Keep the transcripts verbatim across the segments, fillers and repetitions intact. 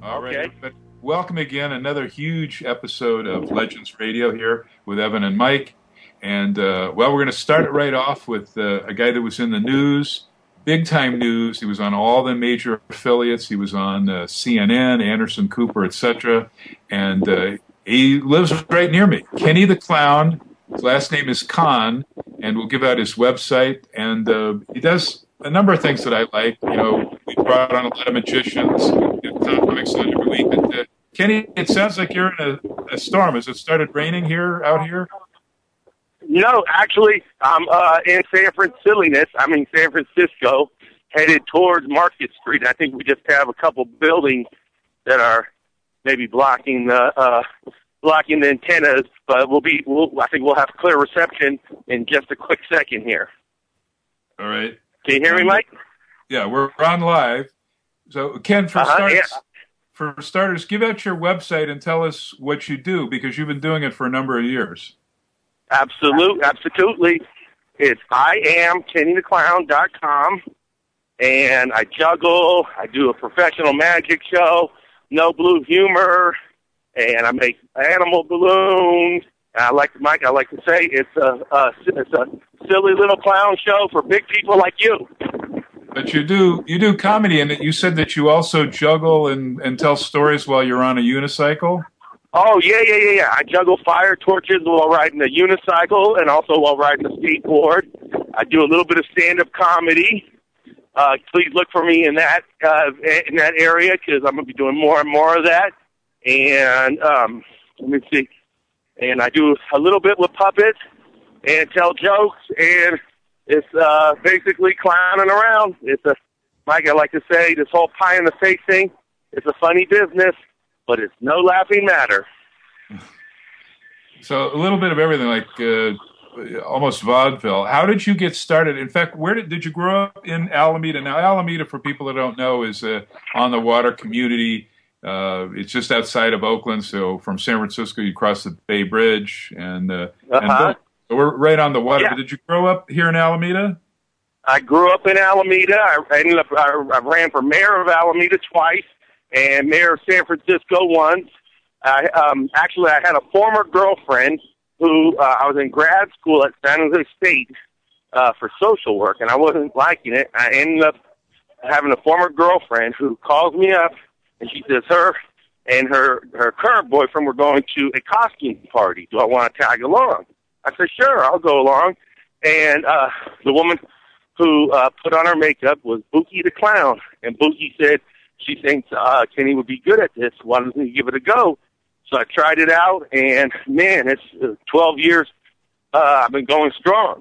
All right, Okay. but welcome again. Another huge episode of Legends Radio here with Evan and Mike. And, uh, well, we're going to start it right off with uh, a guy that was in the news, big time news. He was on all the major affiliates. He was on uh, C N N, Anderson Cooper, et cetera. And uh, he lives right near me. Kenny the Clown. His last name is Khan, and we'll give out his website. And uh, he does a number of things that I like. You know, we brought on a lot of magicians, we do comics on every week. But, uh, Kenny, it sounds like you're in a, a storm. Has it started raining here, out here? No, actually, I'm uh, in San Francisco. I'm in San Francisco, headed towards Market Street. I think we just have a couple buildings that are maybe blocking the uh, blocking the antennas, but we'll be. We'll, I think we'll have clear reception in just a quick second here. All right. Can you hear me, Mike? Yeah, we're on live. So, Ken, for Uh-huh, starters, yeah. for starters, give out your website and tell us what you do, because you've been doing it for a number of years. Absolute, absolutely. It's I am Kenny the Clown dot com, and I juggle. I do a professional magic show, no blue humor, and I make animal balloons. And I like Mike. I like to say it's a, a it's a silly little clown show for big people like you. But you do you do comedy, and you said that you also juggle and, and tell stories while you're on a unicycle. Oh, yeah, yeah, yeah, yeah. I juggle fire torches while riding a unicycle and also while riding a skateboard. I do a little bit of stand-up comedy. Uh, please look for me in that uh, in that area, because I'm going to be doing more and more of that. And um, let me see. And I do a little bit with puppets and tell jokes, and it's uh, basically clowning around. It's a, Mike, I like to say, this whole pie in the face thing, it's a funny business, but it's no laughing matter. So a little bit of everything, like uh, almost vaudeville. How did you get started? In fact, where did did you grow up in Alameda? Now, Alameda, for people that don't know, is a on the water community. Uh, it's just outside of Oakland. So from San Francisco, you cross the Bay Bridge, and, uh, Uh-huh. and so we're right on the water. Yeah. But did you grow up here in Alameda? I grew up in Alameda. I ended up, I, I ran for mayor of Alameda twice and mayor of San Francisco once. I, um, actually, I had a former girlfriend who uh, I was in grad school at San Jose State uh, for social work, and I wasn't liking it. I ended up having a former girlfriend who calls me up, and she says her and her, her current boyfriend were going to a costume party. Do I want to tag along? I said, sure, I'll go along. And uh, the woman who uh, put on her makeup was Bookie the Clown. And Bookie said she thinks uh, Kenny would be good at this. Why doesn't he give it a go? So I tried it out, and, man, it's uh, twelve years. Uh, I've been going strong.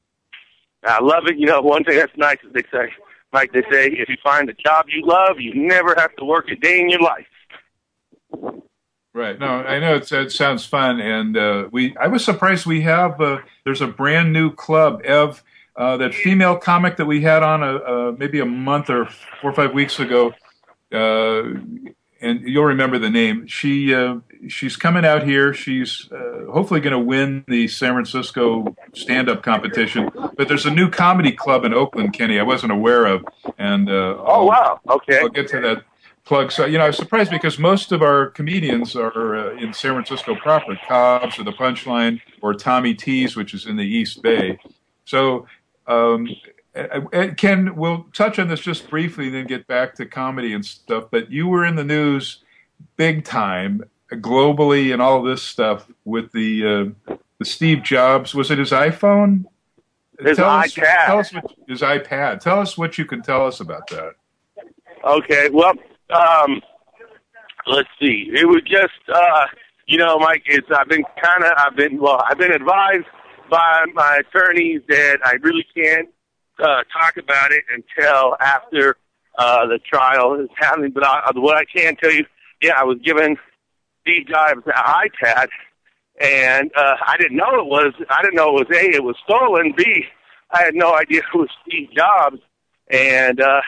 I love it. You know, one thing that's nice is they say, Mike, they say, if you find a job you love, you never have to work a day in your life. Right. No, I know it's, it sounds fun, and uh, we. I was surprised we have. Uh, there's a brand new club, Ev, uh, that female comic that we had on a, a maybe a month or four or five weeks ago, uh, and you'll remember the name. She uh, she's coming out here. She's uh, hopefully going to win the San Francisco stand-up competition. But there's a new comedy club in Oakland, Kenny. I wasn't aware of, and uh, Oh, I'll- wow. Okay. I'll get to that plug. So, you know, I was surprised because most of our comedians are uh, in San Francisco proper, Cobb's or The Punchline or Tommy T's, which is in the East Bay. So, um, Ken, we'll touch on this just briefly, then get back to comedy and stuff. But you were in the news big time, globally, and all this stuff with the uh, the Steve Jobs. Was it his iPhone? His tell us, iPad. Tell us what, his iPad. Tell us what you can tell us about that. Okay, well, um, let's see. It was just, uh, you know, Mike, it's, I've been kind of, I've been, well, I've been advised by my attorneys that I really can't uh, talk about it until after uh, the trial is happening. But I, what I can tell you, yeah, I was given Steve Jobs an iPad, and uh, I didn't know it was, I didn't know it was A, it was stolen, B, I had no idea it was Steve Jobs, and uh,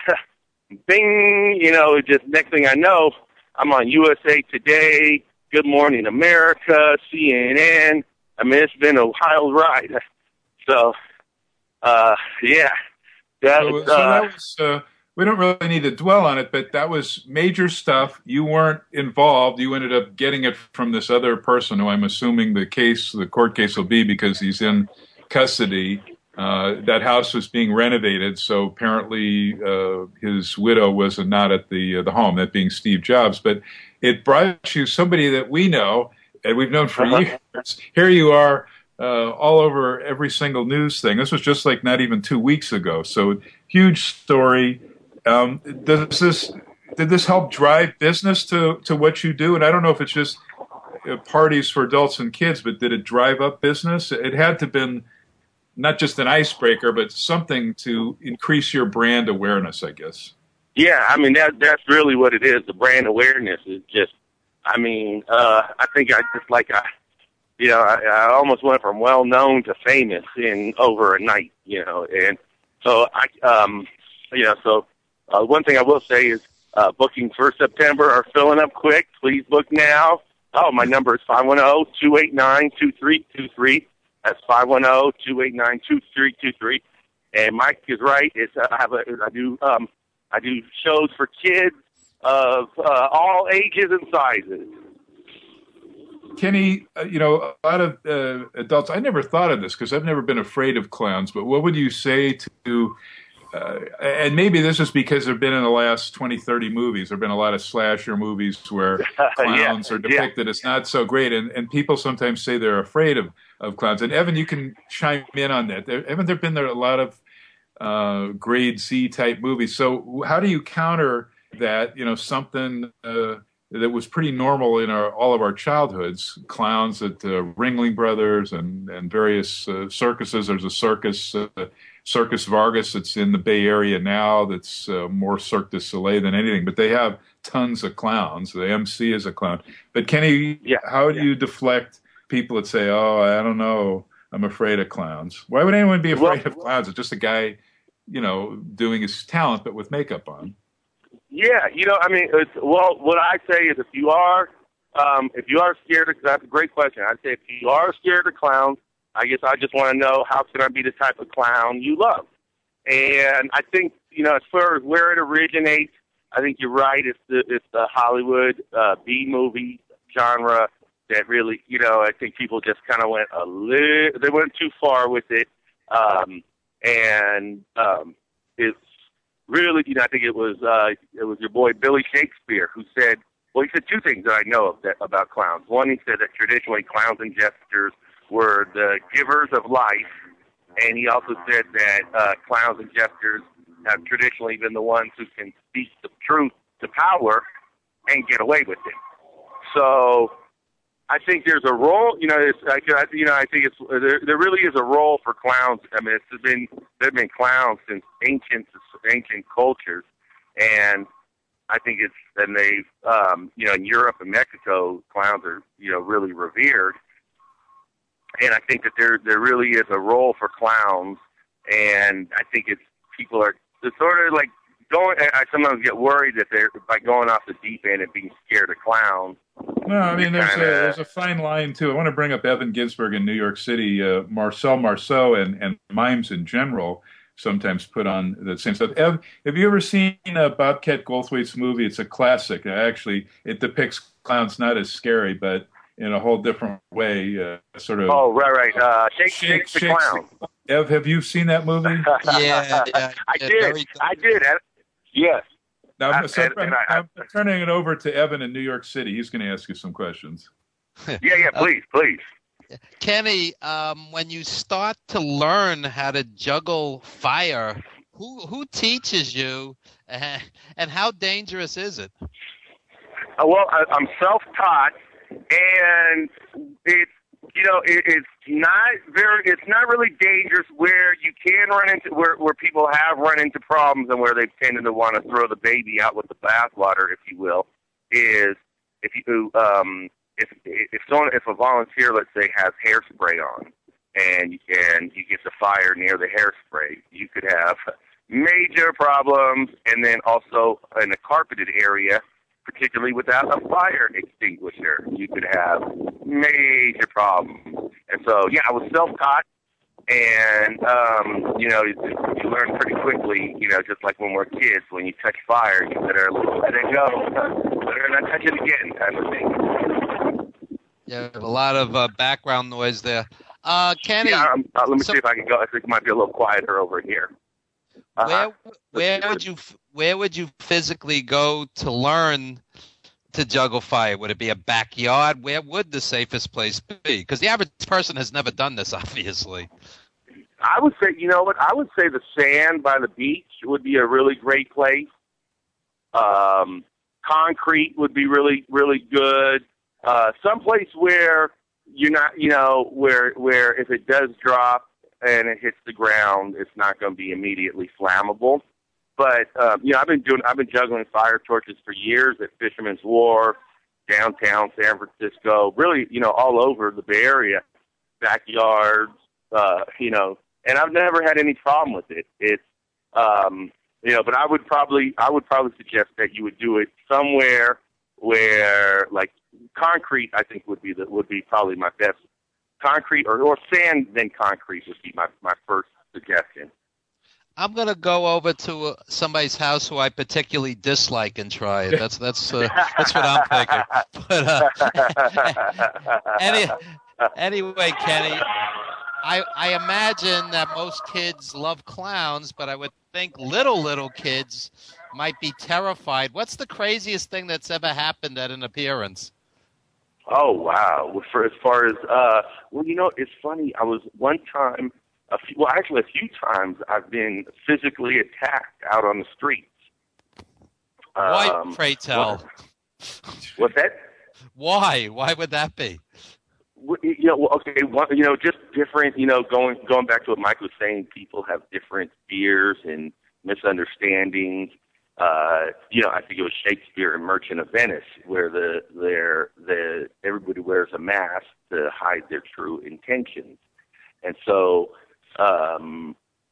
bing, you know, just next thing I know, I'm on U S A Today, Good Morning America, C N N. I mean, it's been a wild ride. So, uh, yeah. That, So, was, so uh, that was, uh, we don't really need to dwell on it, but that was major stuff. You weren't involved. You ended up getting it from this other person who I'm assuming the case, the court case will be because he's in custody. Uh, that house was being renovated, so apparently uh, his widow was not at the uh, the home, that being Steve Jobs. But it brought you somebody that we know and we've known for years. Here you are, uh, all over every single news thing. This was just like not even two weeks ago. So huge story. Um, does this did this help drive business to to what you do? And I don't know if it's just uh, parties for adults and kids, but did it drive up business? It had to have been not just an icebreaker, but something to increase your brand awareness, I guess. Yeah, I mean, that that's really what it is. The brand awareness is just, I mean, uh, I think I just like, I, you know, I, I almost went from well-known to famous in over a night, you know. And so, I, um, you know, so uh, one thing I will say is uh, bookings for September are filling up quick. Please book now. Oh, my number is five one zero, two eight nine, two three two three. That's five one zero, two eight nine, two three two three. And Mike is right. It's uh, I have a I do um I do shows for kids of uh, all ages and sizes. Kenny, uh, you know, a lot of uh, adults. I never thought of this because I've never been afraid of clowns. But what would you say to? Uh, and maybe this is because there've been in the last twenty, thirty movies. There've been a lot of slasher movies where clowns yeah, are depicted yeah. as not so great, and, and people sometimes say they're afraid of, of clowns. And Evan, you can chime in on that. There, haven't there been there a lot of uh, grade C type movies? So how do you counter that? You know, something uh, that was pretty normal in our all of our childhoods, clowns at uh, Ringling Brothers and and various uh, circuses. There's a circus. Uh, Circus Vargas that's in the Bay Area now that's uh, more Cirque du Soleil than anything, but they have tons of clowns. The M C is a clown. But Kenny, yeah, how do yeah. you deflect people that say, oh, I don't know, I'm afraid of clowns? Why would anyone be afraid well, of clowns? It's just a guy, you know, doing his talent but with makeup on. Yeah, you know, I mean, it's, well, what I say is if you are, um, if you are scared of, that's a great question. I'd say if you are scared of clowns, I guess I just want to know how can I be the type of clown you love? And I think, you know, as far as where it originates, I think you're right. It's the it's the Hollywood uh, B movie genre that really, you know, I think people just kind of went a little, they went too far with it. Um, and um, it's really, you know, I think it was uh, it was your boy Billy Shakespeare who said, well, he said two things that I know of that, about clowns. One, he said that traditionally clowns and jesters were the givers of life, and he also said that uh, clowns and jesters have traditionally been the ones who can speak the truth to power and get away with it. So I think there's a role, you know, it's, I, you know, I think it's there, there really is a role for clowns. I mean, it's been there have been clowns since ancient ancient cultures, and I think it's and they've um, you know, in Europe and Mexico, clowns are, you know, really revered. And I think that there there really is a role for clowns, and I think it's people are it's sort of like going. I sometimes get worried that they're by going off the deep end and being scared of clowns. No, I mean there's kinda, a there's a fine line too. I want to bring up Evan Ginsberg in New York City, uh, Marcel Marceau, and and mimes in general sometimes put on the same stuff. Ev, have you ever seen uh, Bobcat Goldthwait's movie? It's a classic. Actually, it depicts clowns not as scary, but in a whole different way, uh, sort of. Oh, right, right. Uh, Shake, Shake, Shake the Shake, Clown. Ev, have you seen that movie? yeah, yeah, I yeah, did. very- I did. Yes. Now, I- so and- I'm, and I- I'm turning it over to Evan in New York City. He's going to ask you some questions. Yeah, yeah. Please, please. Kenny, um, when you start to learn how to juggle fire, who who teaches you, uh, and how dangerous is it? Uh, well, I, I'm self-taught, and it's you know it, it's not very it's not really dangerous where you can run into where where people have run into problems and where they've tended to want to throw the baby out with the bathwater, if you will, is if you um if if someone if a volunteer, let's say, has hairspray on and and you get the fire near the hairspray, you could have major problems, and then also in a carpeted area, particularly without a fire extinguisher, you could have major problems. And so, yeah, I was self-taught, And, um, you know, you, you learn pretty quickly, you know, just like when we're kids, when you touch fire, you better let it go. Better not touch it again, type of thing. Yeah, a lot of uh, background noise there. Uh, Kenny. Yeah, um, uh, let me so, see if I can go. I think it might be a little quieter over here. Uh-huh. Where, where would you, where would you physically go to learn to juggle fire? Would it be a backyard? Where would the safest place be? Because the average person has never done this, obviously. I would say, you know what, I would say the sand by the beach would be a really great place. Um, concrete would be really, really good. Uh, someplace where you're not, you know, where, where if it does drop and it hits the ground, it's not going to be immediately flammable. But, um, you know, I've been doing, I've been juggling fire torches for years at Fisherman's Wharf, downtown San Francisco, really, you know, all over the Bay Area, backyards, uh, you know, and I've never had any problem with it. It's, um, you know, but I would probably, I would probably suggest that you would do it somewhere where, like, concrete, I think would be the, would be probably my best. Concrete or, or sand, then concrete would be my, my first suggestion. I'm gonna go over to uh, somebody's house who I particularly dislike and try it. That's that's uh, that's what I'm thinking. But uh, any, anyway, Kenny, I I imagine that most kids love clowns, but I would think little little kids might be terrified. What's the craziest thing that's ever happened at an appearance? Oh wow! Well, for as far as uh, well, you know, it's funny. I was one time. A few, well, actually, a few times I've been physically attacked out on the streets. Why, um, pray tell? What, what's that? Why? Why would that be? You know, well, okay, one, you know, just different. You know, going going back to what Mike was saying, people have different fears and misunderstandings. Uh, you know, I think it was Shakespeare in Merchant of Venice, where the their the everybody wears a mask to hide their true intentions, and so. Um,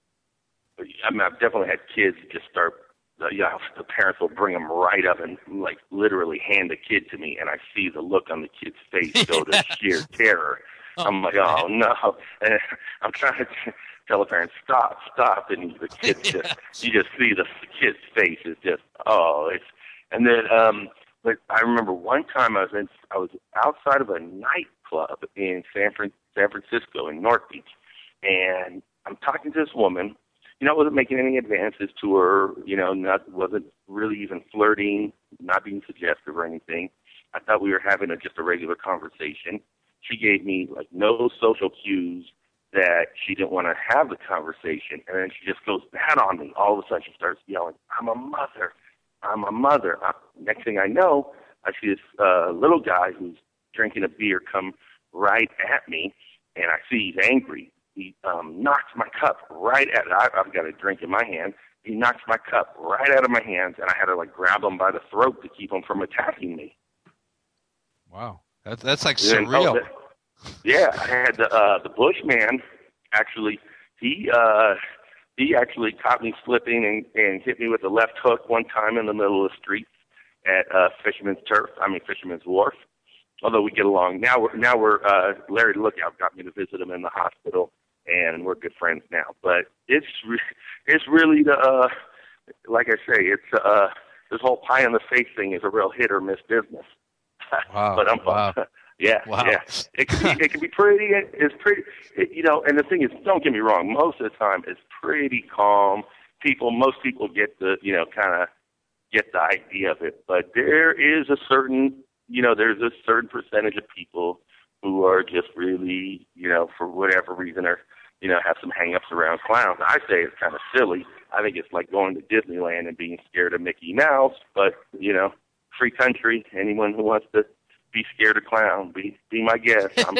I mean, I've definitely had kids just start, uh, you know, the parents will bring them right up and, like, literally hand the kid to me, and I see the look on the kid's face go to sheer terror. Oh, I'm like, oh, man. No. And I'm trying to tell the parents, stop, stop, and the kid just, you just see the kid's face is just, oh, it's, and then, um, but I remember one time I was in, I was outside of a nightclub in San, Fran- San Francisco in North Beach. And I'm talking to this woman, you know, I wasn't making any advances to her, you know, not wasn't really even flirting, not being suggestive or anything. I thought we were having a, just a regular conversation. She gave me, like, no social cues that she didn't want to have the conversation. And then she just goes bad on me. All of a sudden she starts yelling, I'm a mother. I'm a mother. I, next thing I know, I see this uh, little guy who's drinking a beer come right at me, and I see he's angry. He um, knocks my cup right at I, I've got a drink in my hand. He knocks my cup right out of my hands, and I had to, like, grab him by the throat to keep him from attacking me. Wow. That's, that's like then, surreal. Oh, the, yeah, I had the, uh, the Bushman, actually, he uh, he actually caught me slipping and, and hit me with a left hook one time in the middle of the street at uh, Fisherman's Turf, I mean Fisherman's Wharf. Although we get along. Now we're, now we're uh, Larry Lookout got me to visit him in the hospital, and we're good friends now. But it's re- it's really the uh, like I say, it's uh, this whole pie in the face thing is a real hit or miss business. Wow! But I'm wow! yeah, wow. yeah. It can be it can be pretty. It's pretty. It, you know, and the thing is, don't get me wrong. Most of the time, it's pretty calm. People, most people get the you know kind of get the idea of it. But there is a certain you know there's a certain percentage of people who are just really, you know, for whatever reason, are, you know, have some hang-ups around clowns. I say it's kind of silly. I think it's like going to Disneyland and being scared of Mickey Mouse, but, you know, free country. Anyone who wants to be scared of clown, be be my guest. I'm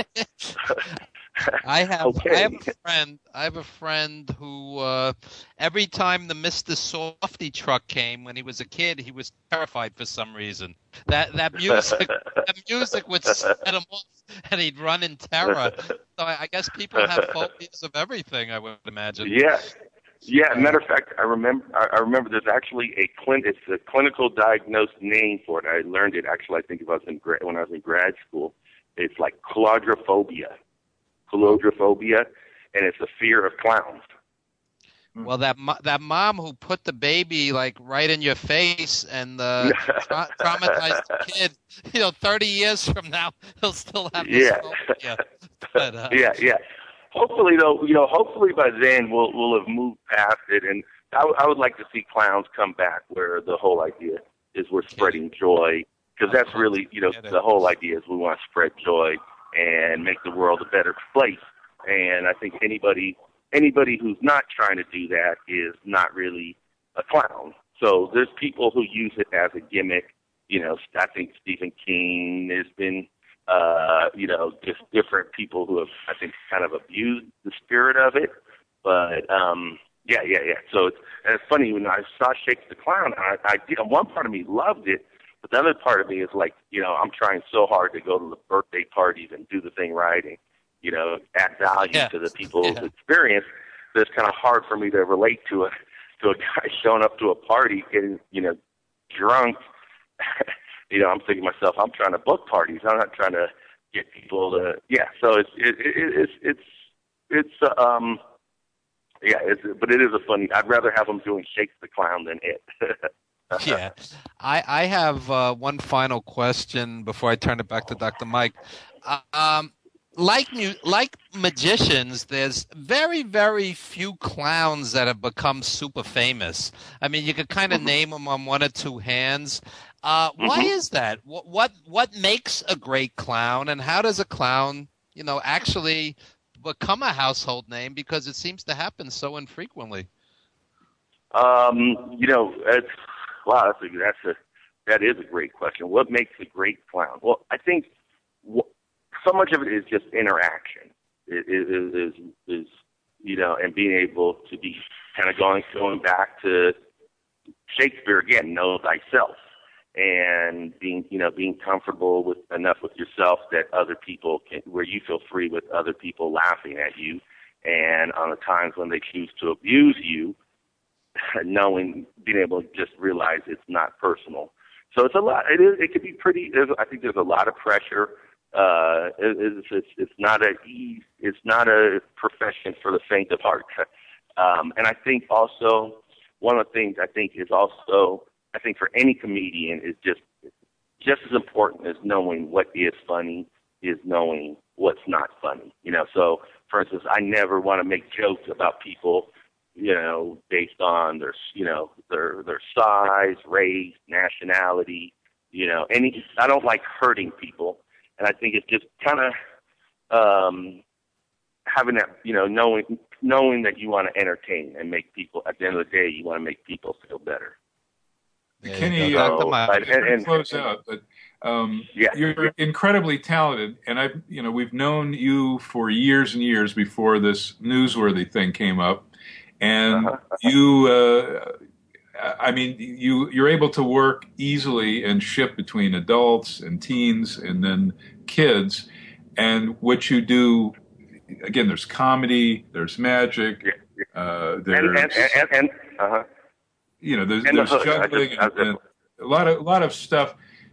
I have okay. I have a friend I have a friend who uh, every time the Mister Softy truck came when he was a kid, he was terrified for some reason. That that music that music would set him off, and he'd run in terror. So I, I guess people have phobias of everything, I would imagine. Yeah. Yeah, matter of fact, I remember. I remember. There's actually a clin. It's a clinical diagnosed name for it. I learned it actually. I think it was in gra- when I was in grad school. It's like claustrophobia. Claustrophobia, and it's a fear of clowns. Well, that mo- that mom who put the baby like right in your face and uh, tra- traumatized the kid, you know, thirty years from now he'll still have this Yeah. phobia. But, uh, yeah, yeah. Hopefully, though, you know, hopefully by then we'll we'll have moved past it, and I, w- I would like to see clowns come back, where the whole idea is we're spreading joy, because that's really, you know, the whole idea is we want to spread joy and make the world a better place. And I think anybody anybody who's not trying to do that is not really a clown. So there's people who use it as a gimmick. You know, I think Stephen King has been. Uh, you know, just different people who have, I think, kind of abused the spirit of it. But, um, yeah, yeah, yeah. So it's, and it's funny, when I saw Shakes the Clown, I, I did, one part of me loved it, but the other part of me is like, you know, I'm trying so hard to go to the birthday parties and do the thing right and, you know, add value yeah. to the people's yeah. experience. So it's kind of hard for me to relate to a, to a guy showing up to a party getting, you know, drunk. You know, I'm thinking to myself, I'm trying to book parties. I'm not trying to get people to, yeah. So it's, it, it, it's, it's, it's, uh, um, yeah, it's, but it is a funny, I'd rather have them doing Shakes the Clown than it. yeah. I, I have uh, one final question before I turn it back to Doctor Mike. Uh, um, like mu- like magicians, there's very, very few clowns that have become super famous. I mean, you could kind of mm-hmm. name them on one or two hands. Uh, mm-hmm. Why is that? What, what what makes a great clown, and how does a clown, you know, actually become a household name? Because it seems to happen so infrequently. Um, you know, it's, wow, that's a, that's a that is a great question. What makes a great clown? Well, I think wh- so much of it is just interaction. It is, is, is you know, and being able to be kind of going going back to Shakespeare again, know thyself. And being, you know, being comfortable with enough with yourself that other people can, where you feel free with other people laughing at you, and on the times when they choose to abuse you, knowing, being able to just realize it's not personal. So it's a lot. It is. It could be pretty. I think there's a lot of pressure. Uh, it, it's, it's it's not a ease. It's not a profession for the faint of heart. Um, and I think also one of the things I think is also. I think for any comedian is just just as important as knowing what is funny is knowing what's not funny. You know, so for instance, I never want to make jokes about people, you know, based on their, you know, their their size, race, nationality, you know, any. I don't like hurting people, and I think it's just kind of um, having that, you know, knowing knowing that you want to entertain and make people. At the end of the day, you want to make people feel better. Kenny, uh, and, and close out, but um, yeah. you're incredibly talented, and I, you know, we've known you for years and years before this newsworthy thing came up, and uh-huh. you, uh, I mean, you you're able to work easily and shift between adults and teens and then kids, and what you do, again, there's comedy, there's magic, yeah. uh, there's. And, and, and, and, uh-huh. You know, there's, there's the juggling just, and, and a lot of a lot of stuff.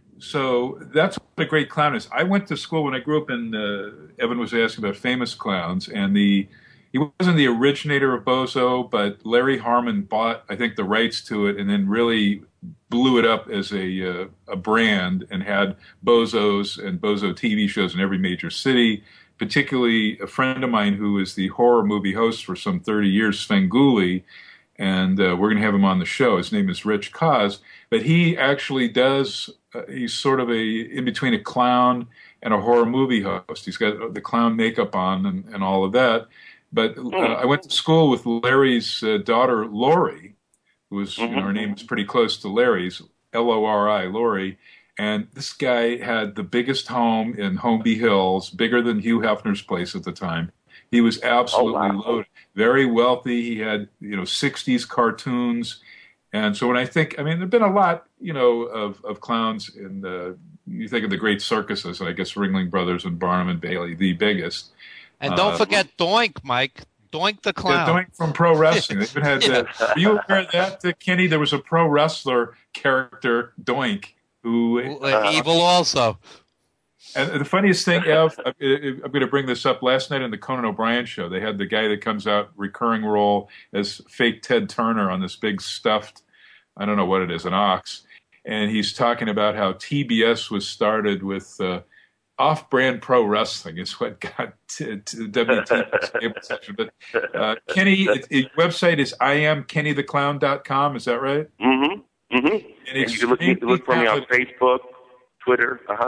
So that's what a great clown is. I went to school when I grew up in. Uh, Evan was asking about famous clowns, and the he wasn't the originator of Bozo, but Larry Harmon bought, I think, the rights to it, and then really blew it up as a uh, a brand, and had Bozos and Bozo T V shows in every major city. Particularly, a friend of mine who is the horror movie host for some thirty years, Svengoolie. And uh, we're going to have him on the show. His name is Rich Koz, but he actually does. Uh, he's sort of a in between a clown and a horror movie host. He's got the clown makeup on and, and all of that. But uh, I went to school with Larry's uh, daughter, Lori, who was, you know, her name is pretty close to Larry's, L O R I, Lori. And this guy had the biggest home in Holmby Hills, bigger than Hugh Hefner's place at the time. He was absolutely oh, wow. loaded, very wealthy. He had, you know, sixties cartoons. And so when I think, I mean, there've been a lot, you know, of, of clowns in the, you think of the great circuses, I guess Ringling Brothers and Barnum and Bailey, the biggest. And don't uh, forget Doink, Mike. Doink the clown. Yeah, Doink from pro wrestling. They even had, yeah. uh, are you aware of that, uh, Kenny? There was a pro wrestler character, Doink, who... Uh, evil also. And the funniest thing, Ev, I'm going to bring this up. Last night on the Conan O'Brien show, they had the guy that comes out recurring role as fake Ted Turner on this big stuffed, I don't know what it is, an ox. And he's talking about how T B S was started with uh, off-brand pro wrestling is what got to, to W T V's cable section. But uh, Kenny, it, it, website is I am kenny the clown dot com. Is that right? Mm-hmm. Mm-hmm. And, and you can look, you can look for me on Facebook, Twitter, uh-huh.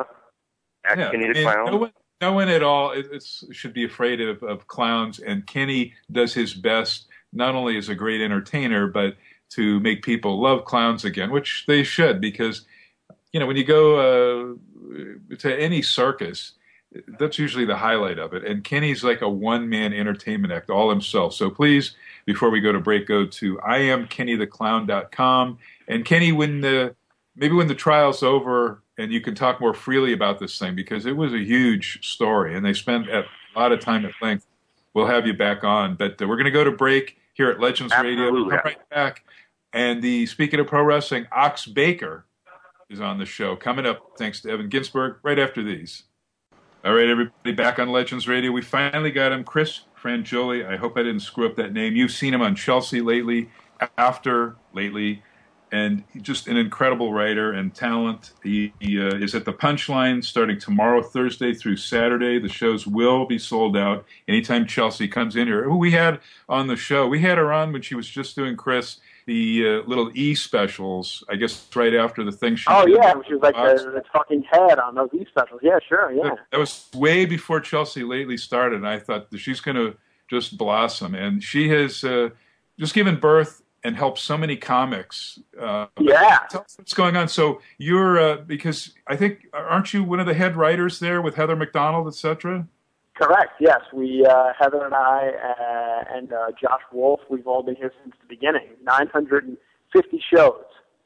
At yeah, Kenny the I mean, Clown. No one, no one at all it's, should be afraid of, of clowns, and Kenny does his best, not only as a great entertainer, but to make people love clowns again, which they should, because, you know, when you go uh, to any circus, that's usually the highlight of it. And Kenny's like a one-man entertainment act all himself. So please, before we go to break, go to I am kenny the clown dot com. And Kenny, when the, maybe when the trial's over, and you can talk more freely about this thing, because it was a huge story, and they spent a lot of time at length. We'll have you back on. But uh, we're going to go to break here at Legends Absolutely. Radio. We'll come right back. And the speaking of pro wrestling, Ox Baker is on the show. Coming up, thanks to Evan Ginsberg, right after these. All right, everybody, back on Legends Radio. We finally got him, Chris Frangioli. I hope I didn't screw up that name. You've seen him on Chelsea lately, after lately. And just an incredible writer and talent. He, he uh, is at the Punchline starting tomorrow, Thursday through Saturday. The shows will be sold out anytime Chelsea comes in here. Who we had on the show, we had her on when she was just doing, Chris, the uh, little E-specials, I guess right after the thing she Oh, did. yeah, she was like the, the talking head on those E-specials. Yeah, sure, yeah. That, that was way before Chelsea lately started, and I thought that she's going to just blossom. And she has uh, just given birth and helped so many comics. Uh, yeah. Tell us what's going on. So you're, uh, because I think, aren't you one of the head writers there with Heather McDonald, et cetera? Correct, yes. We, uh, Heather and I uh, and uh, Josh Wolf, we've all been here since the beginning. nine hundred fifty shows.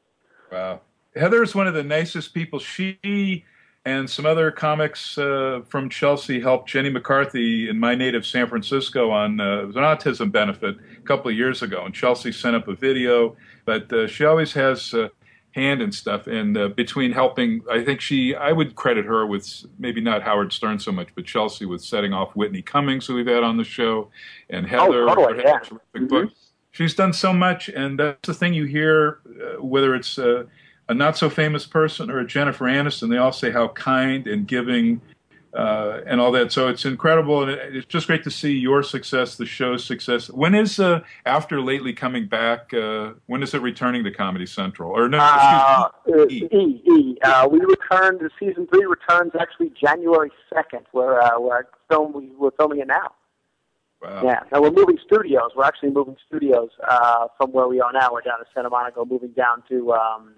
Wow. Heather's one of the nicest people. She and some other comics uh, from Chelsea helped Jenny McCarthy in my native San Francisco on uh, it was an autism benefit a couple of years ago, and Chelsea sent up a video. But uh, she always has uh, hand and stuff, and uh, between helping, I think she, I would credit her with maybe not Howard Stern so much, but Chelsea with setting off Whitney Cummings, who we've had on the show, and Heather. Oh, totally, yeah. Mm-hmm. Book. She's done so much, and that's the thing you hear, uh, whether it's uh, a not-so-famous person or a Jennifer Aniston, they all say how kind and giving uh, and all that. So it's incredible, and it, it's just great to see your success, the show's success. When is uh, After Lately coming back? Uh, when is it returning to Comedy Central? Or no, uh, excuse me, E. E. e. Uh, we returned. Season three returns actually January second. We're uh, we're film. We, we're filming it now. Wow. Yeah. Now we're moving studios. We're actually moving studios uh, from where we are now. We're down in Santa Monica, moving down to. Um,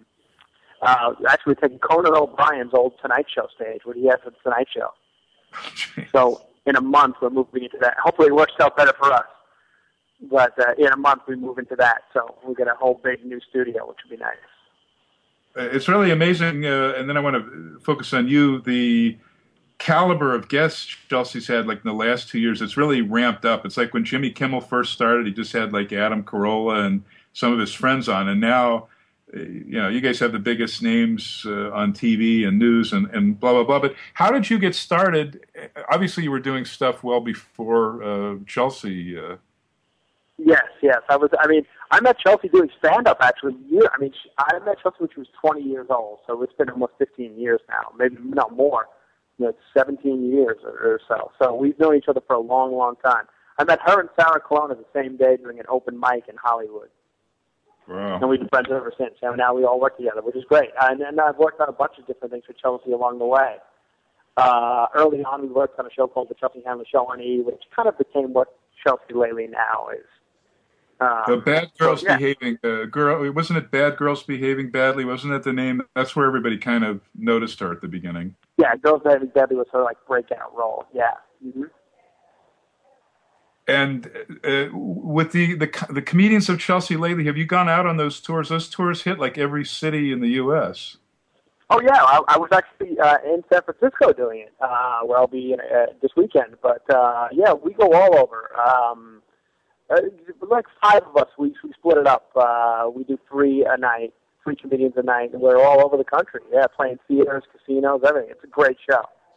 uh, actually, we're taking Conan O'Brien's old Tonight Show stage, where he has the Tonight Show. So in a month we're moving into that. Hopefully it works out better for us. But uh, in a month we move into that. So we get a whole big new studio, which would be nice. It's really amazing. Uh, and then I want to focus on you. The caliber of guests Chelsea's had like in the last two years, it's really ramped up. It's like when Jimmy Kimmel first started, he just had like Adam Carolla and some of his friends on. And now, you know, you guys have the biggest names uh, on T V and news and, and blah, blah, blah. But how did you get started? Obviously, you were doing stuff well before uh, Chelsea. Uh... Yes, yes. I was. I mean, I met Chelsea doing stand-up actually. Year. I mean, I met Chelsea when she was twenty years old, so it's been almost fifteen years now, maybe no more. You know, it's seventeen years or, or so. So we've known each other for a long, long time. I met her and Sarah Colonna the same day doing an open mic in Hollywood. Wow. And we've been friends ever since. And now we all work together, which is great. And then I've worked on a bunch of different things for Chelsea along the way. Uh, early on, we worked on a show called The Chelsea Handler Show on E, which kind of became what Chelsea lately now is. Um, uh, bad Girls so, yeah. Behaving. Uh, girl, wasn't it Bad Girls Behaving Badly? Wasn't that the name? That's where everybody kind of noticed her at the beginning. Yeah, Girls Behaving Badly was her like breakout role. Yeah. Mm-hmm. And uh, with the, the the comedians of Chelsea lately, have you gone out on those tours? Those tours hit like every city in the U S Oh yeah, I, I was actually uh, in San Francisco doing it, uh, where I'll be uh, this weekend. But uh, yeah, we go all over. Um, uh, like five of us, we we split it up. Uh, we do three a night, three comedians a night, and we're all over the country. Yeah, playing theaters, casinos, everything. It's a great show.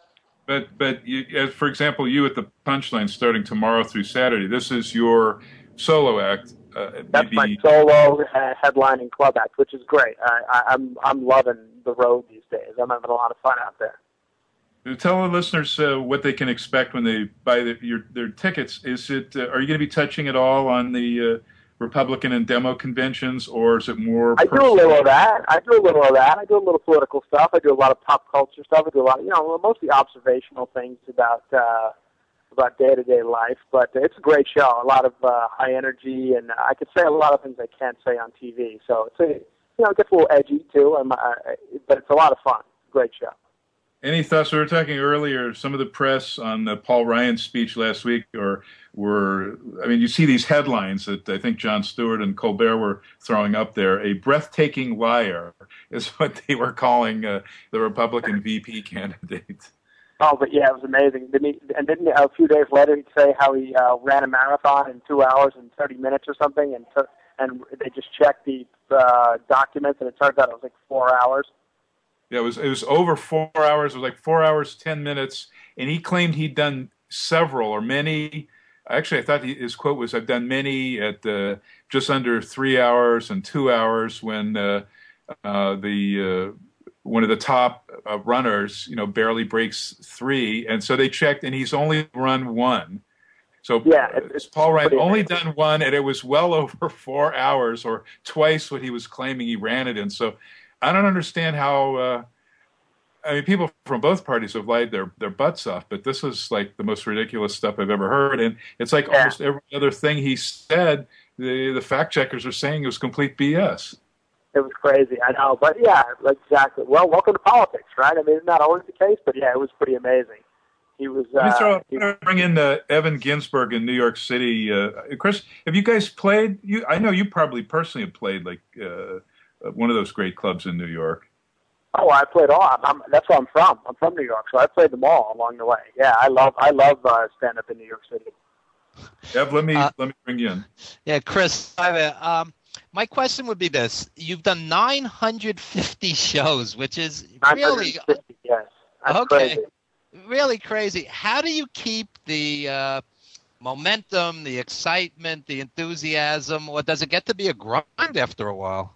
But but you, as for example, you at the Punchline starting tomorrow through Saturday. This is your solo act. Uh, That's maybe... my solo uh, headlining club act, which is great. I, I, I'm I'm loving the road these days. I'm having a lot of fun out there. Tell the listeners uh, what they can expect when they buy the, your, their tickets. Is it? Uh, are you going to be touching at all on the uh, Republican and demo conventions, or is it more? I do a little of that. I do a little of that. I do a little political stuff. I do a lot of pop culture stuff. I do a lot, of, you know, mostly observational things about uh, about day to day life. But it's a great show. A lot of uh, high energy, and I could say a lot of things I can't say on T V. So it's a, you know, it gets a little edgy too, and, uh, but it's a lot of fun. Great show. Any thoughts? We were talking earlier, some of the press on the Paul Ryan speech last week, or were, I mean, you see these headlines that I think Jon Stewart and Colbert were throwing up there. A breathtaking liar is what they were calling uh, the Republican V P candidate. Oh, but yeah, it was amazing. Didn't he, and didn't he, a few days later he'd say how he uh, ran a marathon in two hours and thirty minutes or something, and took, and they just checked the uh, documents, and it turns out it was like four hours. Yeah, it was it was over four hours. It was like four hours, ten minutes, and he claimed he'd done several or many. Actually, I thought he, his quote was, "I've done many at uh, just under three hours and two hours." When uh, uh, the uh, one of the top uh, runners, you know, barely breaks three, and so they checked, and he's only run one. So yeah, it's, it's Paul Ryan only amazing. done one, and it was well over four hours, or twice what he was claiming he ran it in. So. I don't understand how, uh, I mean, people from both parties have lied their, their butts off, but this is like the most ridiculous stuff I've ever heard. And it's like yeah. almost every other thing he said, the, the fact checkers are saying it was complete B S. It was crazy, I know. But yeah, exactly. Well, welcome to politics, right? I mean, it's not always the case, but yeah, it was pretty amazing. He was. Let me uh, throw, he, bring in uh, Evan Ginsberg in New York City. Uh, Chris, have you guys played? You, I know you probably personally have played like, uh, one of those great clubs in New York. Oh, I played all. I'm, I'm, that's where I'm from. I'm from New York, so I played them all along the way. Yeah, I love I love uh, stand up in New York City. Ev, let me uh, let me bring you in. Yeah, Chris. I, um, my question would be this: you've done nine hundred fifty shows, which is really yes. That's okay, crazy. really crazy. How do you keep the uh, momentum, the excitement, the enthusiasm, or does it get to be a grind after a while?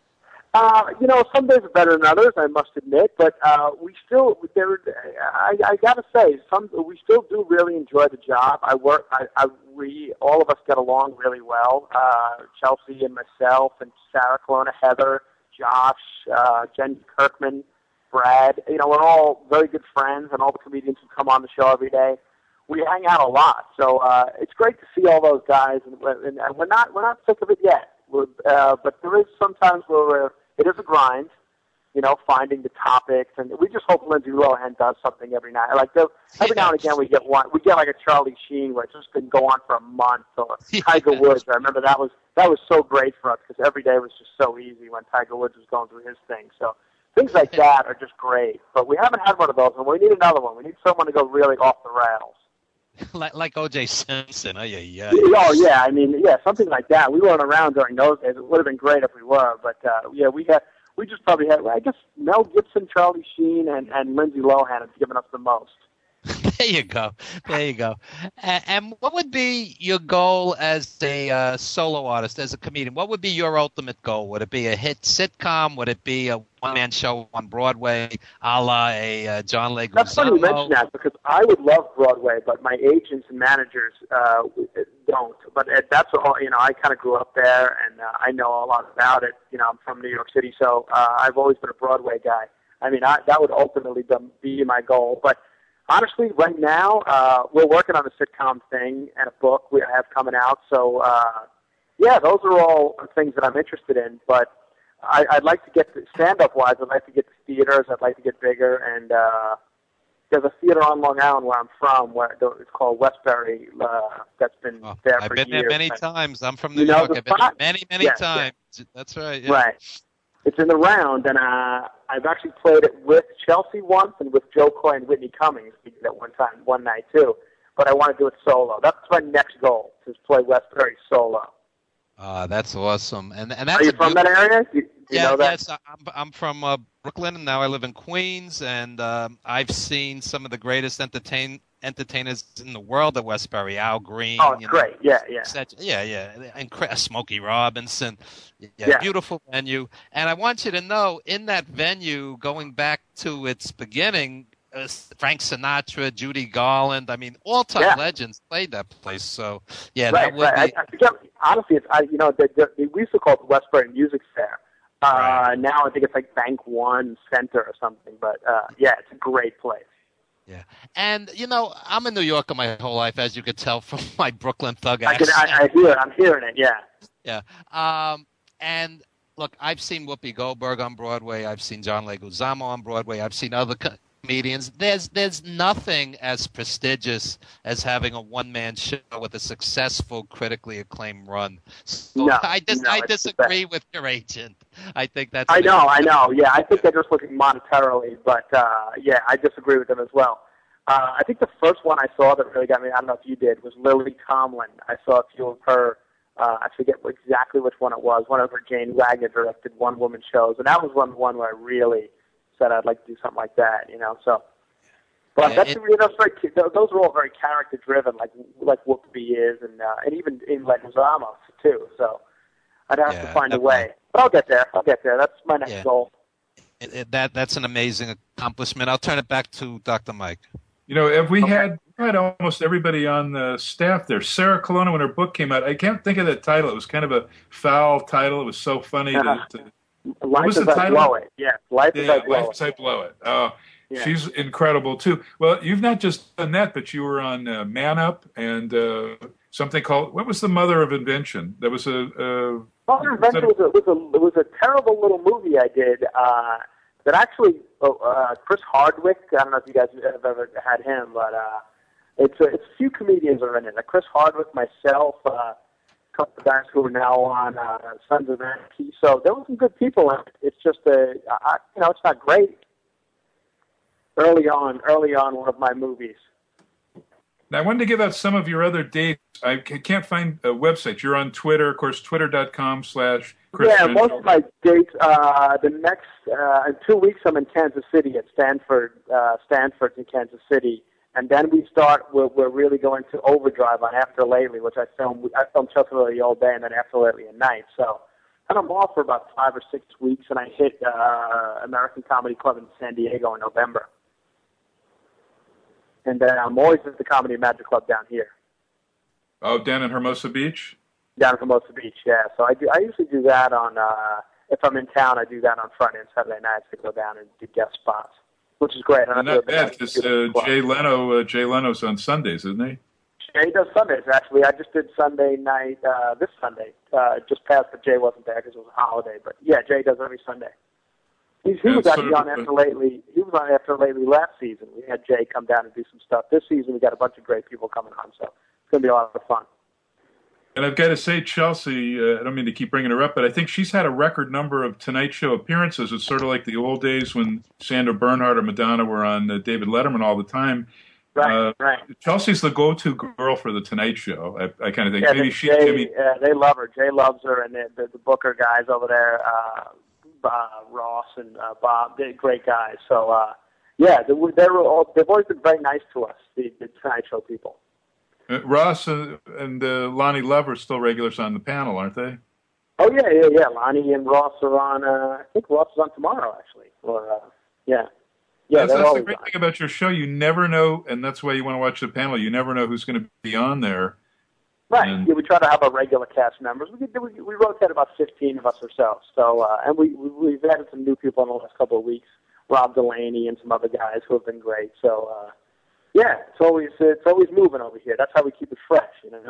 Uh, you know, some days are better than others, I must admit, but uh, we still, there. I, I got to say, some we still do really enjoy the job. I work, I, I, we, all of us get along really well. Uh, Chelsea and myself and Sarah Colonna, Heather, Josh, uh, Jen Kirkman, Brad, you know, we're all very good friends, and all the comedians who come on the show every day. We hang out a lot, so uh, it's great to see all those guys, and, and, and we're not we're not sick of it yet. We're, uh, but there is sometimes where we're, it is a grind, you know, finding the topics, and we just hope Lindsay Lohan does something every night. Like the, every now and again, we get one, we get like a Charlie Sheen where it's just been go on for a month, or Tiger Woods. I remember that was that was so great for us because every day was just so easy when Tiger Woods was going through his thing. So things like that are just great. But we haven't had one of those, and we need another one. We need someone to go really off the rails. like, like O J Simpson. Oh, yeah, yeah. Oh, yeah. I mean, yeah, something like that. We weren't around during those days. It would have been great if we were. But, uh, yeah, we had, we just probably had, I guess, Mel Gibson, Charlie Sheen, and, and Lindsay Lohan have given us the most. There you go. There you go. And, and what would be your goal as a uh, solo artist, as a comedian? What would be your ultimate goal? Would it be a hit sitcom? Would it be a one-man show on Broadway, a la a uh, John Leguizamo? That's funny you mention that because I would love Broadway, but my agents and managers uh, don't. But that's all. You know, I kind of grew up there, and uh, I know a lot about it. You know, I'm from New York City, so uh, I've always been a Broadway guy. I mean, I, that would ultimately be my goal, but. Honestly, right now, uh, we're working on a sitcom thing and a book we have coming out. So, uh, yeah, those are all things that I'm interested in. But I, I'd like to get, stand-up-wise, I'd like to get to theaters. I'd like to get bigger. And uh, there's a theater on Long Island where I'm from, where it's called Westbury, uh, that's been oh, there I've for been years. there many times. I'm from New you know York. I've been there many, many yes, times. Yes. That's right. Yeah. Right. It's in the round, and uh, I've actually played it with Chelsea once and with Joe Coy and Whitney Cummings at one time, one night too. But I want to do it solo. That's my next goal, is play Westbury solo. Ah, uh, that's awesome. And and that's Are you a from that area? Do you, You yeah, know that? yes, I- I'm I'm from uh, Brooklyn, and now I live in Queens, and um, I've seen some of the greatest entertain entertainers in the world at Westbury. Al Oh, Green, it's you know, great. Yeah, yeah, such, yeah, yeah, and Cra- Smokey Robinson, yeah, yeah, beautiful venue. And I want you to know, in that venue, going back to its beginning, uh, Frank Sinatra, Judy Garland, I mean, all-time yeah. legends played that place. So, yeah, that Right, would right. be I, I forget. Honestly, it's I, you know, the, the, the, we used to call it the Westbury Music Fair. Uh, right. Now I think it's like Bank One Center or something. But uh, yeah, it's a great place. Yeah, and you know, I'm a New Yorker my whole life, as you could tell from my Brooklyn thug I can, accent. I, I hear it. I'm hearing it. Yeah. Yeah. Um, and look, I've seen Whoopi Goldberg on Broadway. I've seen John Leguizamo on Broadway. I've seen other co- comedians. There's there's nothing as prestigious as having a one man show with a successful, critically acclaimed run. So No, I dis- no, I it's the disagree best. with your agent. I think that's I an know, I incredible- know. Yeah, I think they're just looking monetarily, but uh, yeah, I disagree with them as well. Uh, I think the first one I saw that really got me, I don't know if you did, was Lily Tomlin. I saw a few of her, uh, I forget exactly which one it was, one of her Jane Wagner directed one-woman shows, and that was one one where I really said I'd like to do something like that, you know, so. But Yeah, that's, it- you know, very, those are all very character-driven, like like Whoopi is, and uh, and even in Leguizamo, too, so I'd have Yeah, to find a definitely. way. But I'll get there, I'll get there. That's my next Yeah. goal. It, it, that that's an amazing accomplishment. I'll turn it back to Doctor Mike. You know, if we Okay. had we had almost everybody on the staff there. Sarah Colonna, when her book came out, I can't think of the title. It was kind of a foul title. It was so funny to. to Life was as the I title? blow it. Yeah, life as yeah, I blow Life it. as I Blow It. Oh, Yeah. she's incredible too. Well, you've not just done that, but you were on uh, Man Up and uh, something called what was the Mother of Invention? There was a. a Mother Invention was a, was a was a terrible little movie I did uh, that actually uh, uh, Chris Hardwick. I don't know if you guys have ever had him, but uh, it's a, it's a few comedians are in it. Like Chris Hardwick, myself, uh, a couple of guys who are now on uh, Sons of Anarchy. So there were some good people in it. It's just a I, you know it's not great. Early on, early on, one of my movies. Now, I wanted to give out some of your other dates. I ca- can't find a website. You're on Twitter, of course, twitter.com slash Chris Yeah, French. most of my dates. Uh, the next uh, in two weeks, I'm in Kansas City at Stanford. Uh, Stanford in Kansas City, and then we start. We're, we're really going to overdrive on After Lately, which I filmed. I filmed Chelsea Lately all day, and then After Lately at night. So, and I'm off for about five or six weeks, and I hit uh, American Comedy Club in San Diego in November, and then I'm always at the Comedy Magic Club down here. Oh, down in Hermosa Beach? Down at Hermosa Beach, yeah. So I do. I usually do that on. Uh, if I'm in town, I do that on Friday and Saturday nights to go down and do guest spots, which is great. I don't And know not if bad, that's because a good uh, club. Jay Leno, uh, Jay Leno's on Sundays, isn't he? Yeah, he does Sundays actually. I just did Sunday night uh, this Sunday. Uh, just passed, but Jay wasn't there because it was a holiday. But yeah, Jay does every Sunday. He's, he Yeah, was it's actually sort on of a- After Lately. He was on After Lately last season. We had Jay come down and do some stuff. This season we got a bunch of great people coming on, so it's gonna be a lot of fun. And I've got to say, Chelsea, uh, I don't mean to keep bringing her up, but I think she's had a record number of Tonight Show appearances. It's sort of like the old days when Sandra Bernhard or Madonna were on uh, David Letterman all the time. Right, Uh, right. Chelsea's the go-to girl for the Tonight Show. I, I kind of think Yeah, maybe they, she, Jay, Jimmy. uh, they love her. Jay loves her, and the, the, the Booker guys over there, uh, uh, Ross and uh, Bob, they're great guys. So, uh, yeah, they, were- they were all, they've always been very nice to us, the, the Tonight Show people. Uh, Ross uh, and uh, Lonnie Love are still regulars on the panel, aren't they? Oh yeah, yeah, yeah. Lonnie and Ross are on. Uh, I think Ross is on tomorrow, actually. Or uh, yeah, yeah. that's they're that's the always great on. thing about your show. You never know, and that's why you want to watch the panel. You never know who's going to be on there. Right. And- Yeah, we try to have our regular cast members. We we, we rotate about fifteen of us or so. So, uh, and we, we we've added some new people in the last couple of weeks. Rob Delaney and some other guys who have been great. So, uh, yeah, it's always it's always moving over here. That's how we keep it fresh, you know.